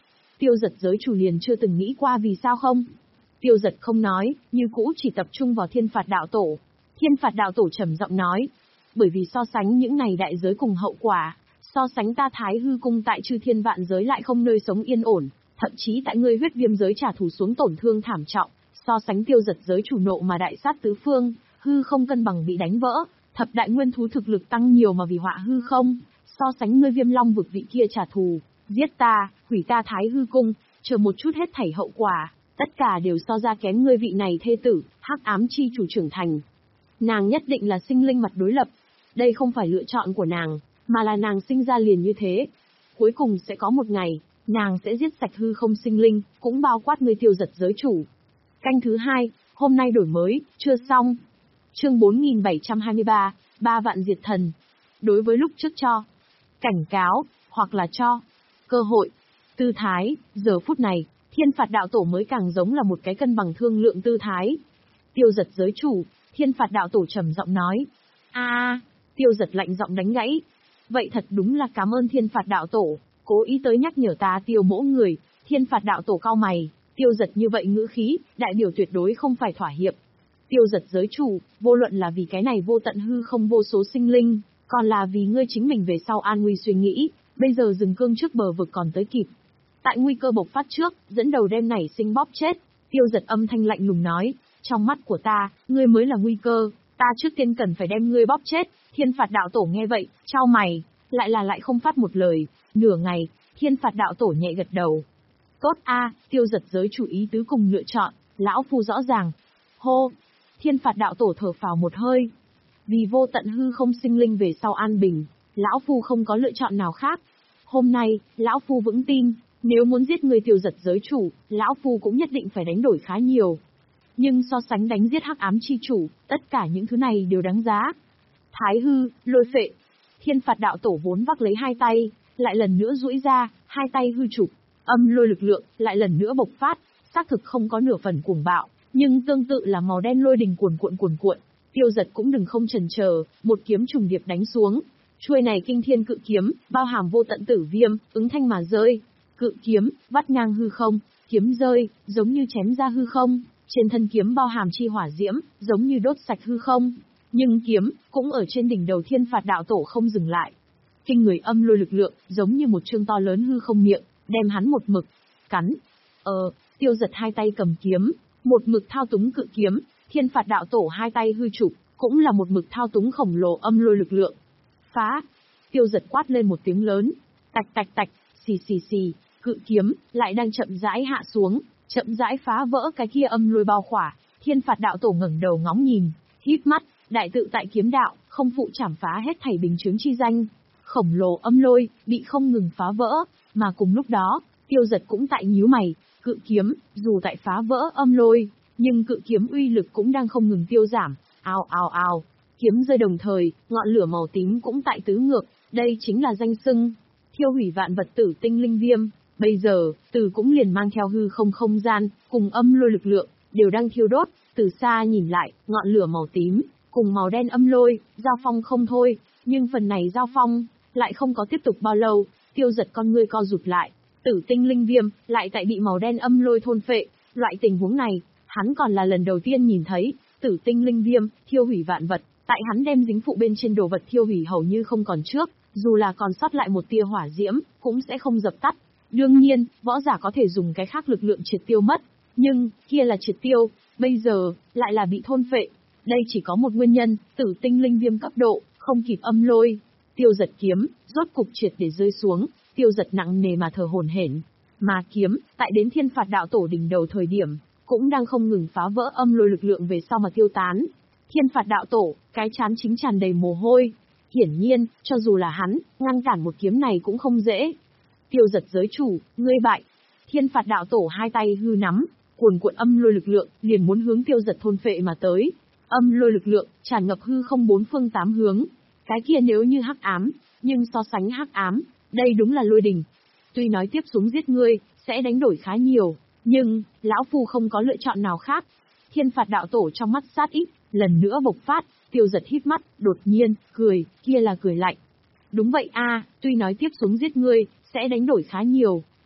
Tiêu Giật giới chủ liền chưa từng nghĩ qua vì sao không? Tiêu Giật không nói, như cũ chỉ tập trung vào Thiên Phạt Đạo Tổ. Thiên Phạt Đạo Tổ trầm giọng nói, bởi vì so sánh những này đại giới cùng hậu quả, so sánh ta Thái Hư cung tại chư thiên vạn giới lại không nơi sống yên ổn, thậm chí tại ngươi Huyết Viêm giới trả thù xuống tổn thương thảm trọng, so sánh Tiêu Giật giới chủ nộ mà đại sát tứ phương, hư không cân bằng bị đánh vỡ, thập đại nguyên thú thực lực tăng nhiều mà vì họa hư không, so sánh ngươi Viêm Long vực vị kia trả thù, giết ta, hủy ta Thái Hư cung, chờ một chút hết thảy hậu quả, tất cả đều so ra kém ngươi vị này thê tử, Hắc Ám chi chủ trưởng thành. Nàng nhất định là sinh linh mặt đối lập. Đây không phải lựa chọn của nàng, mà là nàng sinh ra liền như thế. Cuối cùng sẽ có một ngày, nàng sẽ giết sạch hư không sinh linh, cũng bao quát ngươi Tiêu Giật giới chủ. Canh thứ hai, hôm nay đổi mới, chưa xong. Chương bốn nghìn bảy trăm hai mươi ba, ba vạn diệt thần. Đối với lúc trước cho cảnh cáo, hoặc là cho cơ hội, tư thái, giờ phút này, Thiên Phạt Đạo Tổ mới càng giống là một cái cân bằng thương lượng tư thái. Tiêu Giật giới chủ, Thiên Phạt Đạo Tổ trầm giọng nói. A, à, Tiêu Giật lạnh giọng đánh gãy. Vậy thật đúng là cảm ơn Thiên Phạt Đạo Tổ, cố ý tới nhắc nhở ta Tiêu mỗ người. Thiên Phạt Đạo Tổ cau mày, Tiêu Giật như vậy ngữ khí, đại biểu tuyệt đối không phải thỏa hiệp. Tiêu Giật giới chủ, vô luận là vì cái này vô tận hư không vô số sinh linh, còn là vì ngươi chính mình về sau an nguy suy nghĩ, bây giờ dừng cương trước bờ vực còn tới kịp. Tại nguy cơ bộc phát trước, dẫn đầu đem nảy sinh bóp chết, Tiêu Giật âm thanh lạnh lùng nói, trong mắt của ta, ngươi mới là nguy cơ, ta trước tiên cần phải đem ngươi bóp chết. Thiên Phạt Đạo Tổ nghe vậy, chau mày, lại là lại không phát một lời, nửa ngày, Thiên Phạt Đạo Tổ nhẹ gật đầu. Tốt a, Tiêu Giật giới chủ ý tứ cùng lựa chọn, lão phu rõ ràng. Hô, Thiên Phạt Đạo Tổ thở phào một hơi. Vì vô tận hư không sinh linh về sau an bình, lão phu không có lựa chọn nào khác. Hôm nay, lão phu vững tin, nếu muốn giết người Tiêu Giật giới chủ, lão phu cũng nhất định phải đánh đổi khá nhiều. Nhưng so sánh đánh giết Hắc Ám chi chủ, tất cả những thứ này đều đáng giá. Thái hư, lôi phệ. Thiên Phạt Đạo Tổ vốn vác lấy hai tay, lại lần nữa duỗi ra, hai tay hư trục, âm lôi lực lượng, lại lần nữa bộc phát, xác thực không có nửa phần cuồng bạo, nhưng tương tự là màu đen lôi đình cuồn cuộn cuồn cuộn. Tiêu Giật cũng đừng không chần chờ, một kiếm trùng điệp đánh xuống. Chuôi này kinh thiên cự kiếm, bao hàm vô tận tử viêm, ứng thanh mà rơi. Cự kiếm, vắt ngang hư không, kiếm rơi, giống như chém ra hư không. Trên thân kiếm bao hàm chi hỏa diễm, giống như đốt sạch hư không. Nhưng kiếm, cũng ở trên đỉnh đầu Thiên Phạt Đạo Tổ không dừng lại. Kinh người âm lôi lực lượng, giống như một chương to lớn hư không miệng, đem hắn một mực cắn. Ờ, Tiêu Giật hai tay cầm kiếm, một mực thao túng cự kiếm, Thiên Phạt Đạo Tổ hai tay hư trục, cũng là một mực thao túng khổng lồ âm lôi lực lượng. Phá! Tiêu Giật quát lên một tiếng lớn, tạch tạch tạch, xì xì xì, cự kiếm lại đang chậm rãi hạ xuống, chậm rãi phá vỡ cái kia âm lôi bao khỏa. Thiên Phạt Đạo Tổ ngẩng đầu ngóng nhìn, híp mắt, đại tự tại kiếm đạo, không phụ chảm phá hết thảy bình chướng chi danh. Khổng lồ âm lôi bị không ngừng phá vỡ, mà cùng lúc đó, Tiêu Giật cũng tại nhíu mày, cự kiếm dù tại phá vỡ âm lôi, nhưng cự kiếm uy lực cũng đang không ngừng tiêu giảm. Ào ào ào, kiếm rơi đồng thời, ngọn lửa màu tím cũng tại tứ ngược, đây chính là danh xưng thiêu hủy vạn vật tử tinh linh viêm. Bây giờ, Từ cũng liền mang theo hư không không gian, cùng âm lôi lực lượng, đều đang thiêu đốt. Từ xa nhìn lại, ngọn lửa màu tím, cùng màu đen âm lôi, giao phong không thôi, nhưng phần này giao phong, lại không có tiếp tục bao lâu. Tiêu Giật con ngươi co rụt lại, tử tinh linh viêm, lại tại bị màu đen âm lôi thôn phệ. Loại tình huống này, hắn còn là lần đầu tiên nhìn thấy. Tử tinh linh viêm, thiêu hủy vạn vật, tại hắn đem dính phụ bên trên đồ vật thiêu hủy hầu như không còn trước, dù là còn sót lại một tia hỏa diễm, cũng sẽ không dập tắt. Đương nhiên, võ giả có thể dùng cái khác lực lượng triệt tiêu mất, nhưng, kia là triệt tiêu, bây giờ, lại là bị thôn phệ. Đây chỉ có một nguyên nhân, tử tinh linh viêm cấp độ, không kịp âm lôi. Tiêu Giật kiếm, rốt cục triệt để rơi xuống, Tiêu Giật nặng nề mà thở hổn hển. Mà kiếm, tại đến Thiên Phạt Đạo Tổ đỉnh đầu thời điểm, cũng đang không ngừng phá vỡ âm lôi lực lượng về sau mà tiêu tán. Thiên Phạt Đạo Tổ, cái trán chính tràn đầy mồ hôi. Hiển nhiên, cho dù là hắn, ngăn cản một kiếm này cũng không dễ. Tiêu Giật giới chủ, ngươi bại. Thiên Phạt Đạo Tổ hai tay hư nắm, cuồn cuộn âm lôi lực lượng, liền muốn hướng Tiêu Giật thôn phệ mà tới. Âm lôi lực lượng, tràn ngập hư không bốn phương tám hướng. Cái kia nếu như hắc ám, nhưng so sánh hắc ám, đây đúng là lôi đình. Tuy nói tiếp xuống giết ngươi, sẽ đánh đổi khá nhiều, nhưng, lão phu không có lựa chọn nào khác. Thiên Phạt Đạo Tổ trong mắt sát ý, lần nữa bộc phát. Tiêu Giật hít mắt, đột nhiên, cười, kia là cười lạnh. Đúng vậy a, tuy nói tiếp xuống giết ngươi, sẽ đánh đổi khá nhiều,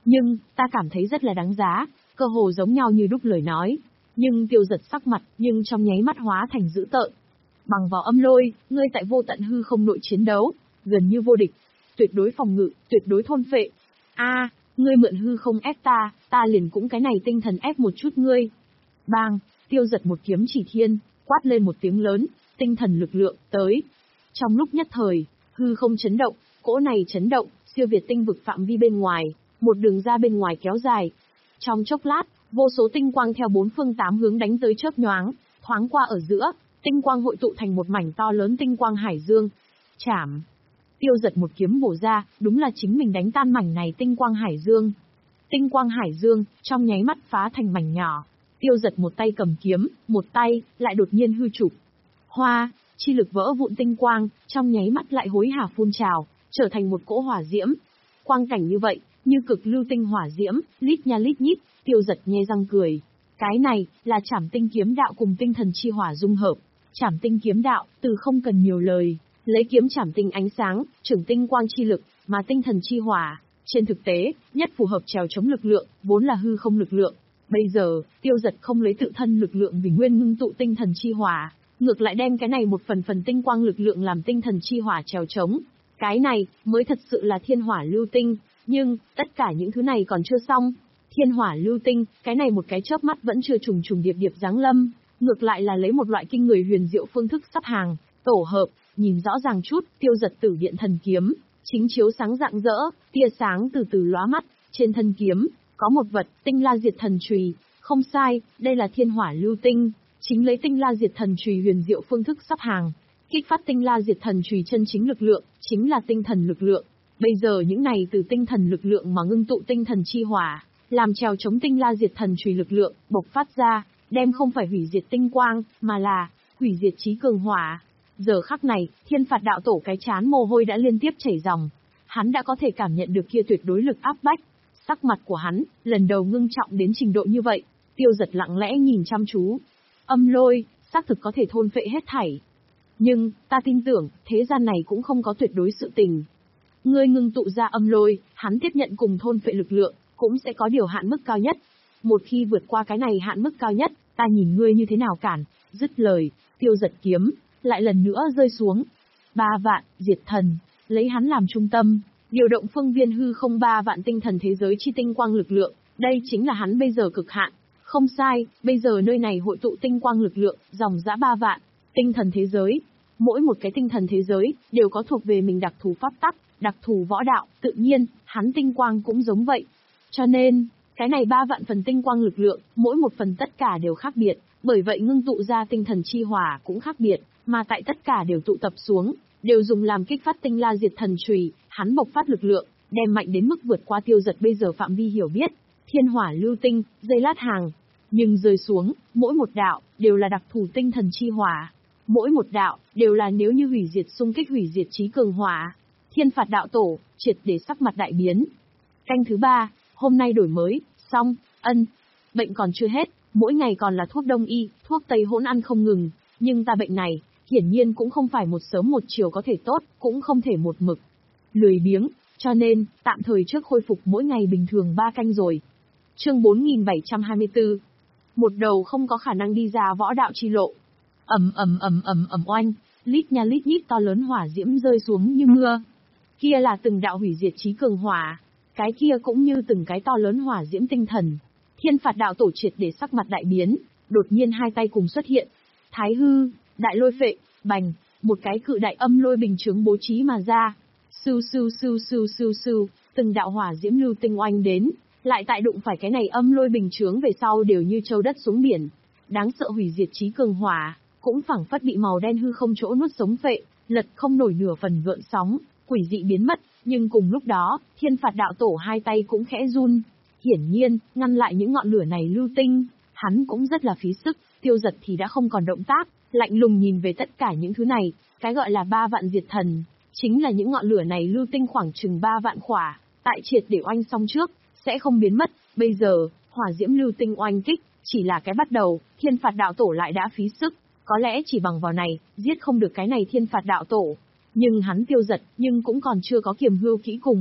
Nhưng, ta cảm thấy rất là đáng giá, cơ hồ giống nhau như đúc lời nói. Nhưng Tiêu Giật sắc mặt, nhưng trong nháy mắt hóa thành dữ tợn. Bằng vào âm lôi, ngươi tại vô tận hư không nội chiến đấu, gần như vô địch, tuyệt đối phòng ngự, tuyệt đối thôn phệ. A, ngươi mượn hư không ép ta, ta liền cũng cái này tinh thần ép một chút ngươi. Bang, Tiêu Giật một kiếm chỉ thiên, quát lên một tiếng lớn, tinh thần lực lượng, tới. Trong lúc nhất thời, hư không chấn động, cỗ này chấn động, siêu việt tinh vực phạm vi bên ngoài, một đường ra bên ngoài kéo dài. Trong chốc lát, vô số tinh quang theo bốn phương tám hướng đánh tới chớp nhoáng, thoáng qua ở giữa, tinh quang hội tụ thành một mảnh to lớn tinh quang hải dương. Chảm. Tiêu Giật một kiếm bổ ra, đúng là chính mình đánh tan mảnh này tinh quang hải dương. Tinh quang hải dương, trong nháy mắt phá thành mảnh nhỏ. Tiêu Giật một tay cầm kiếm, một tay, lại đột nhiên hư chụp. Hoa, chi lực vỡ vụn tinh quang, trong nháy mắt lại hối hả phun trào, trở thành một cỗ hỏa diễm. Quang cảnh như vậy, như cực lưu tinh hỏa diễm, lít nha lít nhít, Tiêu Giật nhe răng cười. Cái này, là Trảm Tinh kiếm đạo cùng tinh thần chi hỏa dung hợp. Trảm Tinh kiếm đạo, từ không cần nhiều lời, lấy kiếm trảm tinh ánh sáng, trưởng tinh quang chi lực, mà tinh thần chi hỏa, trên thực tế, nhất phù hợp trèo chống lực lượng, vốn là hư không lực lượng. Bây giờ, Tiêu Giật không lấy tự thân lực lượng vì nguyên ngưng tụ tinh thần chi hỏa, ngược lại đem cái này một phần phần tinh quang lực lượng làm tinh thần chi hỏa trèo chống. Cái này, mới thật sự là thiên hỏa lưu tinh, nhưng, tất cả những thứ này còn chưa xong. Thiên hỏa lưu tinh, cái này một cái chớp mắt vẫn chưa trùng trùng điệp điệp giáng lâm, ngược lại là lấy một loại kinh người huyền diệu phương thức sắp hàng, tổ hợp, nhìn rõ ràng chút, Tiêu Giật tử điện thần kiếm, chính chiếu sáng rạng rỡ, tia sáng từ từ lóa mắt, trên thân kiếm, có một vật, tinh la diệt thần chùy, không sai, đây là thiên hỏa lưu tinh, chính lấy tinh la diệt thần chùy huyền diệu phương thức sắp hàng, kích phát tinh la diệt thần chùy chân chính lực lượng, chính là tinh thần lực lượng. Bây giờ những này từ tinh thần lực lượng mà ngưng tụ tinh thần chi hỏa, làm trèo chống tinh la diệt thần chùy lực lượng, bộc phát ra, đem không phải hủy diệt tinh quang, mà là hủy diệt trí cường hỏa. Giờ khắc này, Thiên Phạt đạo tổ cái chán mồ hôi đã liên tiếp chảy ròng. Hắn đã có thể cảm nhận được kia tuyệt đối lực áp bách. Sắc mặt của hắn, lần đầu ngưng trọng đến trình độ như vậy. Tiêu Giật lặng lẽ nhìn chăm chú. Âm lôi, xác thực có thể thôn phệ hết thảy. Nhưng, ta tin tưởng, thế gian này cũng không có tuyệt đối sự tình. Ngươi ngưng tụ ra âm lôi, hắn tiếp nhận cùng thôn phệ lực lượng, cũng sẽ có điều hạn mức cao nhất. Một khi vượt qua cái này hạn mức cao nhất, ta nhìn ngươi như thế nào cản. Dứt lời, Tiêu Giật kiếm lại lần nữa rơi xuống. Ba vạn, diệt thần, lấy hắn làm trung tâm, điều động phương viên hư không ba vạn tinh thần thế giới chi tinh quang lực lượng, đây chính là hắn bây giờ cực hạn. Không sai, bây giờ nơi này hội tụ tinh quang lực lượng, dòng dã ba vạn, tinh thần thế giới. Mỗi một cái tinh thần thế giới, đều có thuộc về mình đặc thù pháp tắc, đặc thù võ đạo, tự nhiên, hắn tinh quang cũng giống vậy. Cho nên, cái này ba vạn phần tinh quang lực lượng, mỗi một phần tất cả đều khác biệt, bởi vậy ngưng tụ ra tinh thần chi hỏa cũng khác biệt. Mà tại tất cả đều tụ tập xuống, đều dùng làm kích phát tinh la diệt thần chùy, hắn bộc phát lực lượng, đem mạnh đến mức vượt qua Tiêu Giật bây giờ phạm vi hiểu biết. Thiên hỏa lưu tinh, dây lát hàng, nhưng rơi xuống, mỗi một đạo đều là đặc thù tinh thần chi hỏa, mỗi một đạo đều là nếu như hủy diệt xung kích hủy diệt trí cường hỏa. Thiên Phạt đạo tổ triệt để sắc mặt đại biến. Canh thứ ba, hôm nay đổi mới, xong, ân, bệnh còn chưa hết, mỗi ngày còn là thuốc đông y, thuốc tây hỗn ăn không ngừng, nhưng ta bệnh này hiển nhiên cũng không phải một sớm một chiều có thể tốt, cũng không thể một mực lười biếng, cho nên, tạm thời trước khôi phục mỗi ngày bình thường ba canh rồi. Chương bốn nghìn bảy trăm hai mươi tư. Một đầu không có khả năng đi ra võ đạo chi lộ. Ầm ầm ầm ầm ầm oanh, lít nha lít nhít to lớn hỏa diễm rơi xuống như mưa. Kia là từng đạo hủy diệt trí cường hỏa, cái kia cũng như từng cái to lớn hỏa diễm tinh thần. Thiên Phạt đạo tổ triệt để sắc mặt đại biến, đột nhiên hai tay cùng xuất hiện. Thái hư, đại lôi phệ, bành, một cái cự đại âm lôi bình chướng bố trí mà ra. Sưu sưu sưu sưu sưu sưu, từng đạo hỏa diễm lưu tinh oanh đến, lại tại đụng phải cái này âm lôi bình chướng về sau đều như châu đất xuống biển. Đáng sợ hủy diệt trí cường hỏa, cũng phảng phất bị màu đen hư không chỗ nuốt sống phệ, lật không nổi nửa phần gợn sóng, quỷ dị biến mất, nhưng cùng lúc đó, Thiên Phạt đạo tổ hai tay cũng khẽ run. Hiển nhiên, ngăn lại những ngọn lửa này lưu tinh, hắn cũng rất là phí sức. Tiêu Giật thì đã không còn động tác, lạnh lùng nhìn về tất cả những thứ này, cái gọi là ba vạn diệt thần, chính là những ngọn lửa này lưu tinh khoảng chừng ba vạn khỏa, tại triệt để oanh xong trước, sẽ không biến mất. Bây giờ, hỏa diễm lưu tinh oanh kích, chỉ là cái bắt đầu, Thiên Phạt đạo tổ lại đã phí sức, có lẽ chỉ bằng vào này, giết không được cái này Thiên Phạt đạo tổ. Nhưng hắn Tiêu Giật, nhưng cũng còn chưa có kiềm hưu kỹ cùng.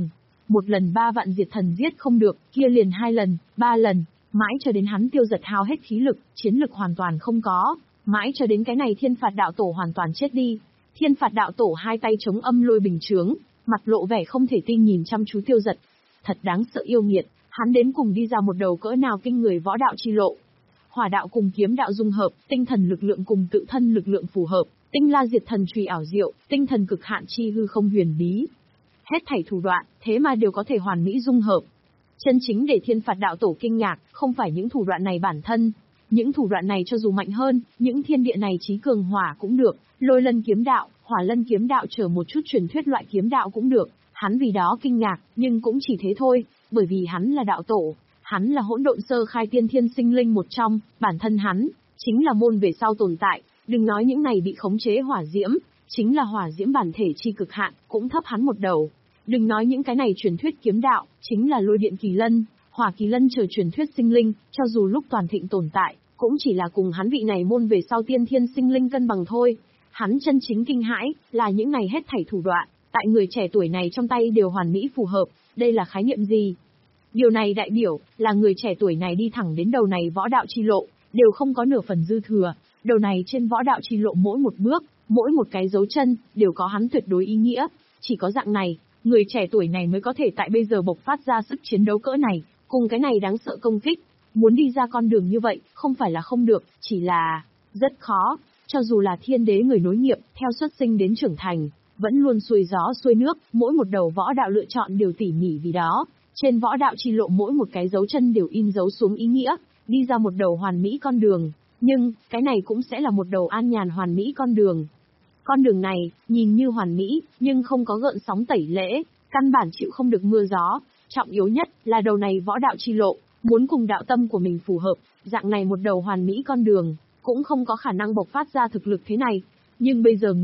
Một lần ba vạn diệt thần giết không được, kia liền hai lần, ba lần, mãi cho đến hắn tiêu giật hao hết khí lực, chiến lực hoàn toàn không có, mãi cho đến cái này thiên phạt đạo tổ hoàn toàn chết đi. Thiên phạt đạo tổ hai tay chống âm lôi bình chướng, mặt lộ vẻ không thể tin nhìn chăm chú tiêu giật. Thật đáng sợ yêu nghiệt, hắn đến cùng đi ra một đầu cỡ nào kinh người võ đạo chi lộ. Hỏa đạo cùng kiếm đạo dung hợp, tinh thần lực lượng cùng tự thân lực lượng phù hợp, tinh la diệt thần chùy ảo diệu, tinh thần cực hạn chi hư không huyền bí. Hết thảy thủ đoạn, thế mà đều có thể hoàn mỹ dung hợp. Chân chính để thiên phạt đạo tổ kinh ngạc, không phải những thủ đoạn này bản thân. Những thủ đoạn này cho dù mạnh hơn, những thiên địa này chí cường hỏa cũng được, lôi lân kiếm đạo, hỏa lân kiếm đạo chờ một chút truyền thuyết loại kiếm đạo cũng được. Hắn vì đó kinh ngạc, nhưng cũng chỉ thế thôi, bởi vì hắn là đạo tổ, hắn là hỗn độn sơ khai tiên thiên sinh linh một trong, bản thân hắn chính là môn về sau tồn tại, đừng nói những này bị khống chế hỏa diễm, chính là hỏa diễm bản thể chi cực hạn, cũng thấp hắn một đầu. Đừng nói những cái này truyền thuyết kiếm đạo, chính là lôi điện kỳ lân, hỏa kỳ lân chờ truyền thuyết sinh linh, cho dù lúc toàn thịnh tồn tại, cũng chỉ là cùng hắn vị này môn về sau tiên thiên sinh linh cân bằng thôi. Hắn chân chính kinh hãi, là những này hết thảy thủ đoạn, tại người trẻ tuổi này trong tay đều hoàn mỹ phù hợp, đây là khái niệm gì? Điều này đại biểu, là người trẻ tuổi này đi thẳng đến đầu này võ đạo chi lộ, đều không có nửa phần dư thừa, đầu này trên võ đạo chi lộ mỗi một bước, mỗi một cái dấu chân, đều có hắn tuyệt đối ý nghĩa, chỉ có dạng này, người trẻ tuổi này mới có thể tại bây giờ bộc phát ra sức chiến đấu cỡ này, cùng cái này đáng sợ công kích, muốn đi ra con đường như vậy, không phải là không được, chỉ là rất khó, cho dù là thiên đế người nối nghiệp, theo xuất sinh đến trưởng thành, vẫn luôn xuôi gió xuôi nước, mỗi một đầu võ đạo lựa chọn đều tỉ mỉ vì đó, trên võ đạo chi lộ mỗi một cái dấu chân đều in dấu xuống ý nghĩa, đi ra một đầu hoàn mỹ con đường, nhưng, cái này cũng sẽ là một đầu an nhàn hoàn mỹ con đường. Con đường này, nhìn như hoàn mỹ, nhưng không có gợn sóng tẩy lễ, căn bản chịu không được mưa gió, trọng yếu nhất là đầu này võ đạo chi lộ, muốn cùng đạo tâm của mình phù hợp, dạng này một đầu hoàn mỹ con đường, cũng không có khả năng bộc phát ra thực lực thế này, nhưng bây giờ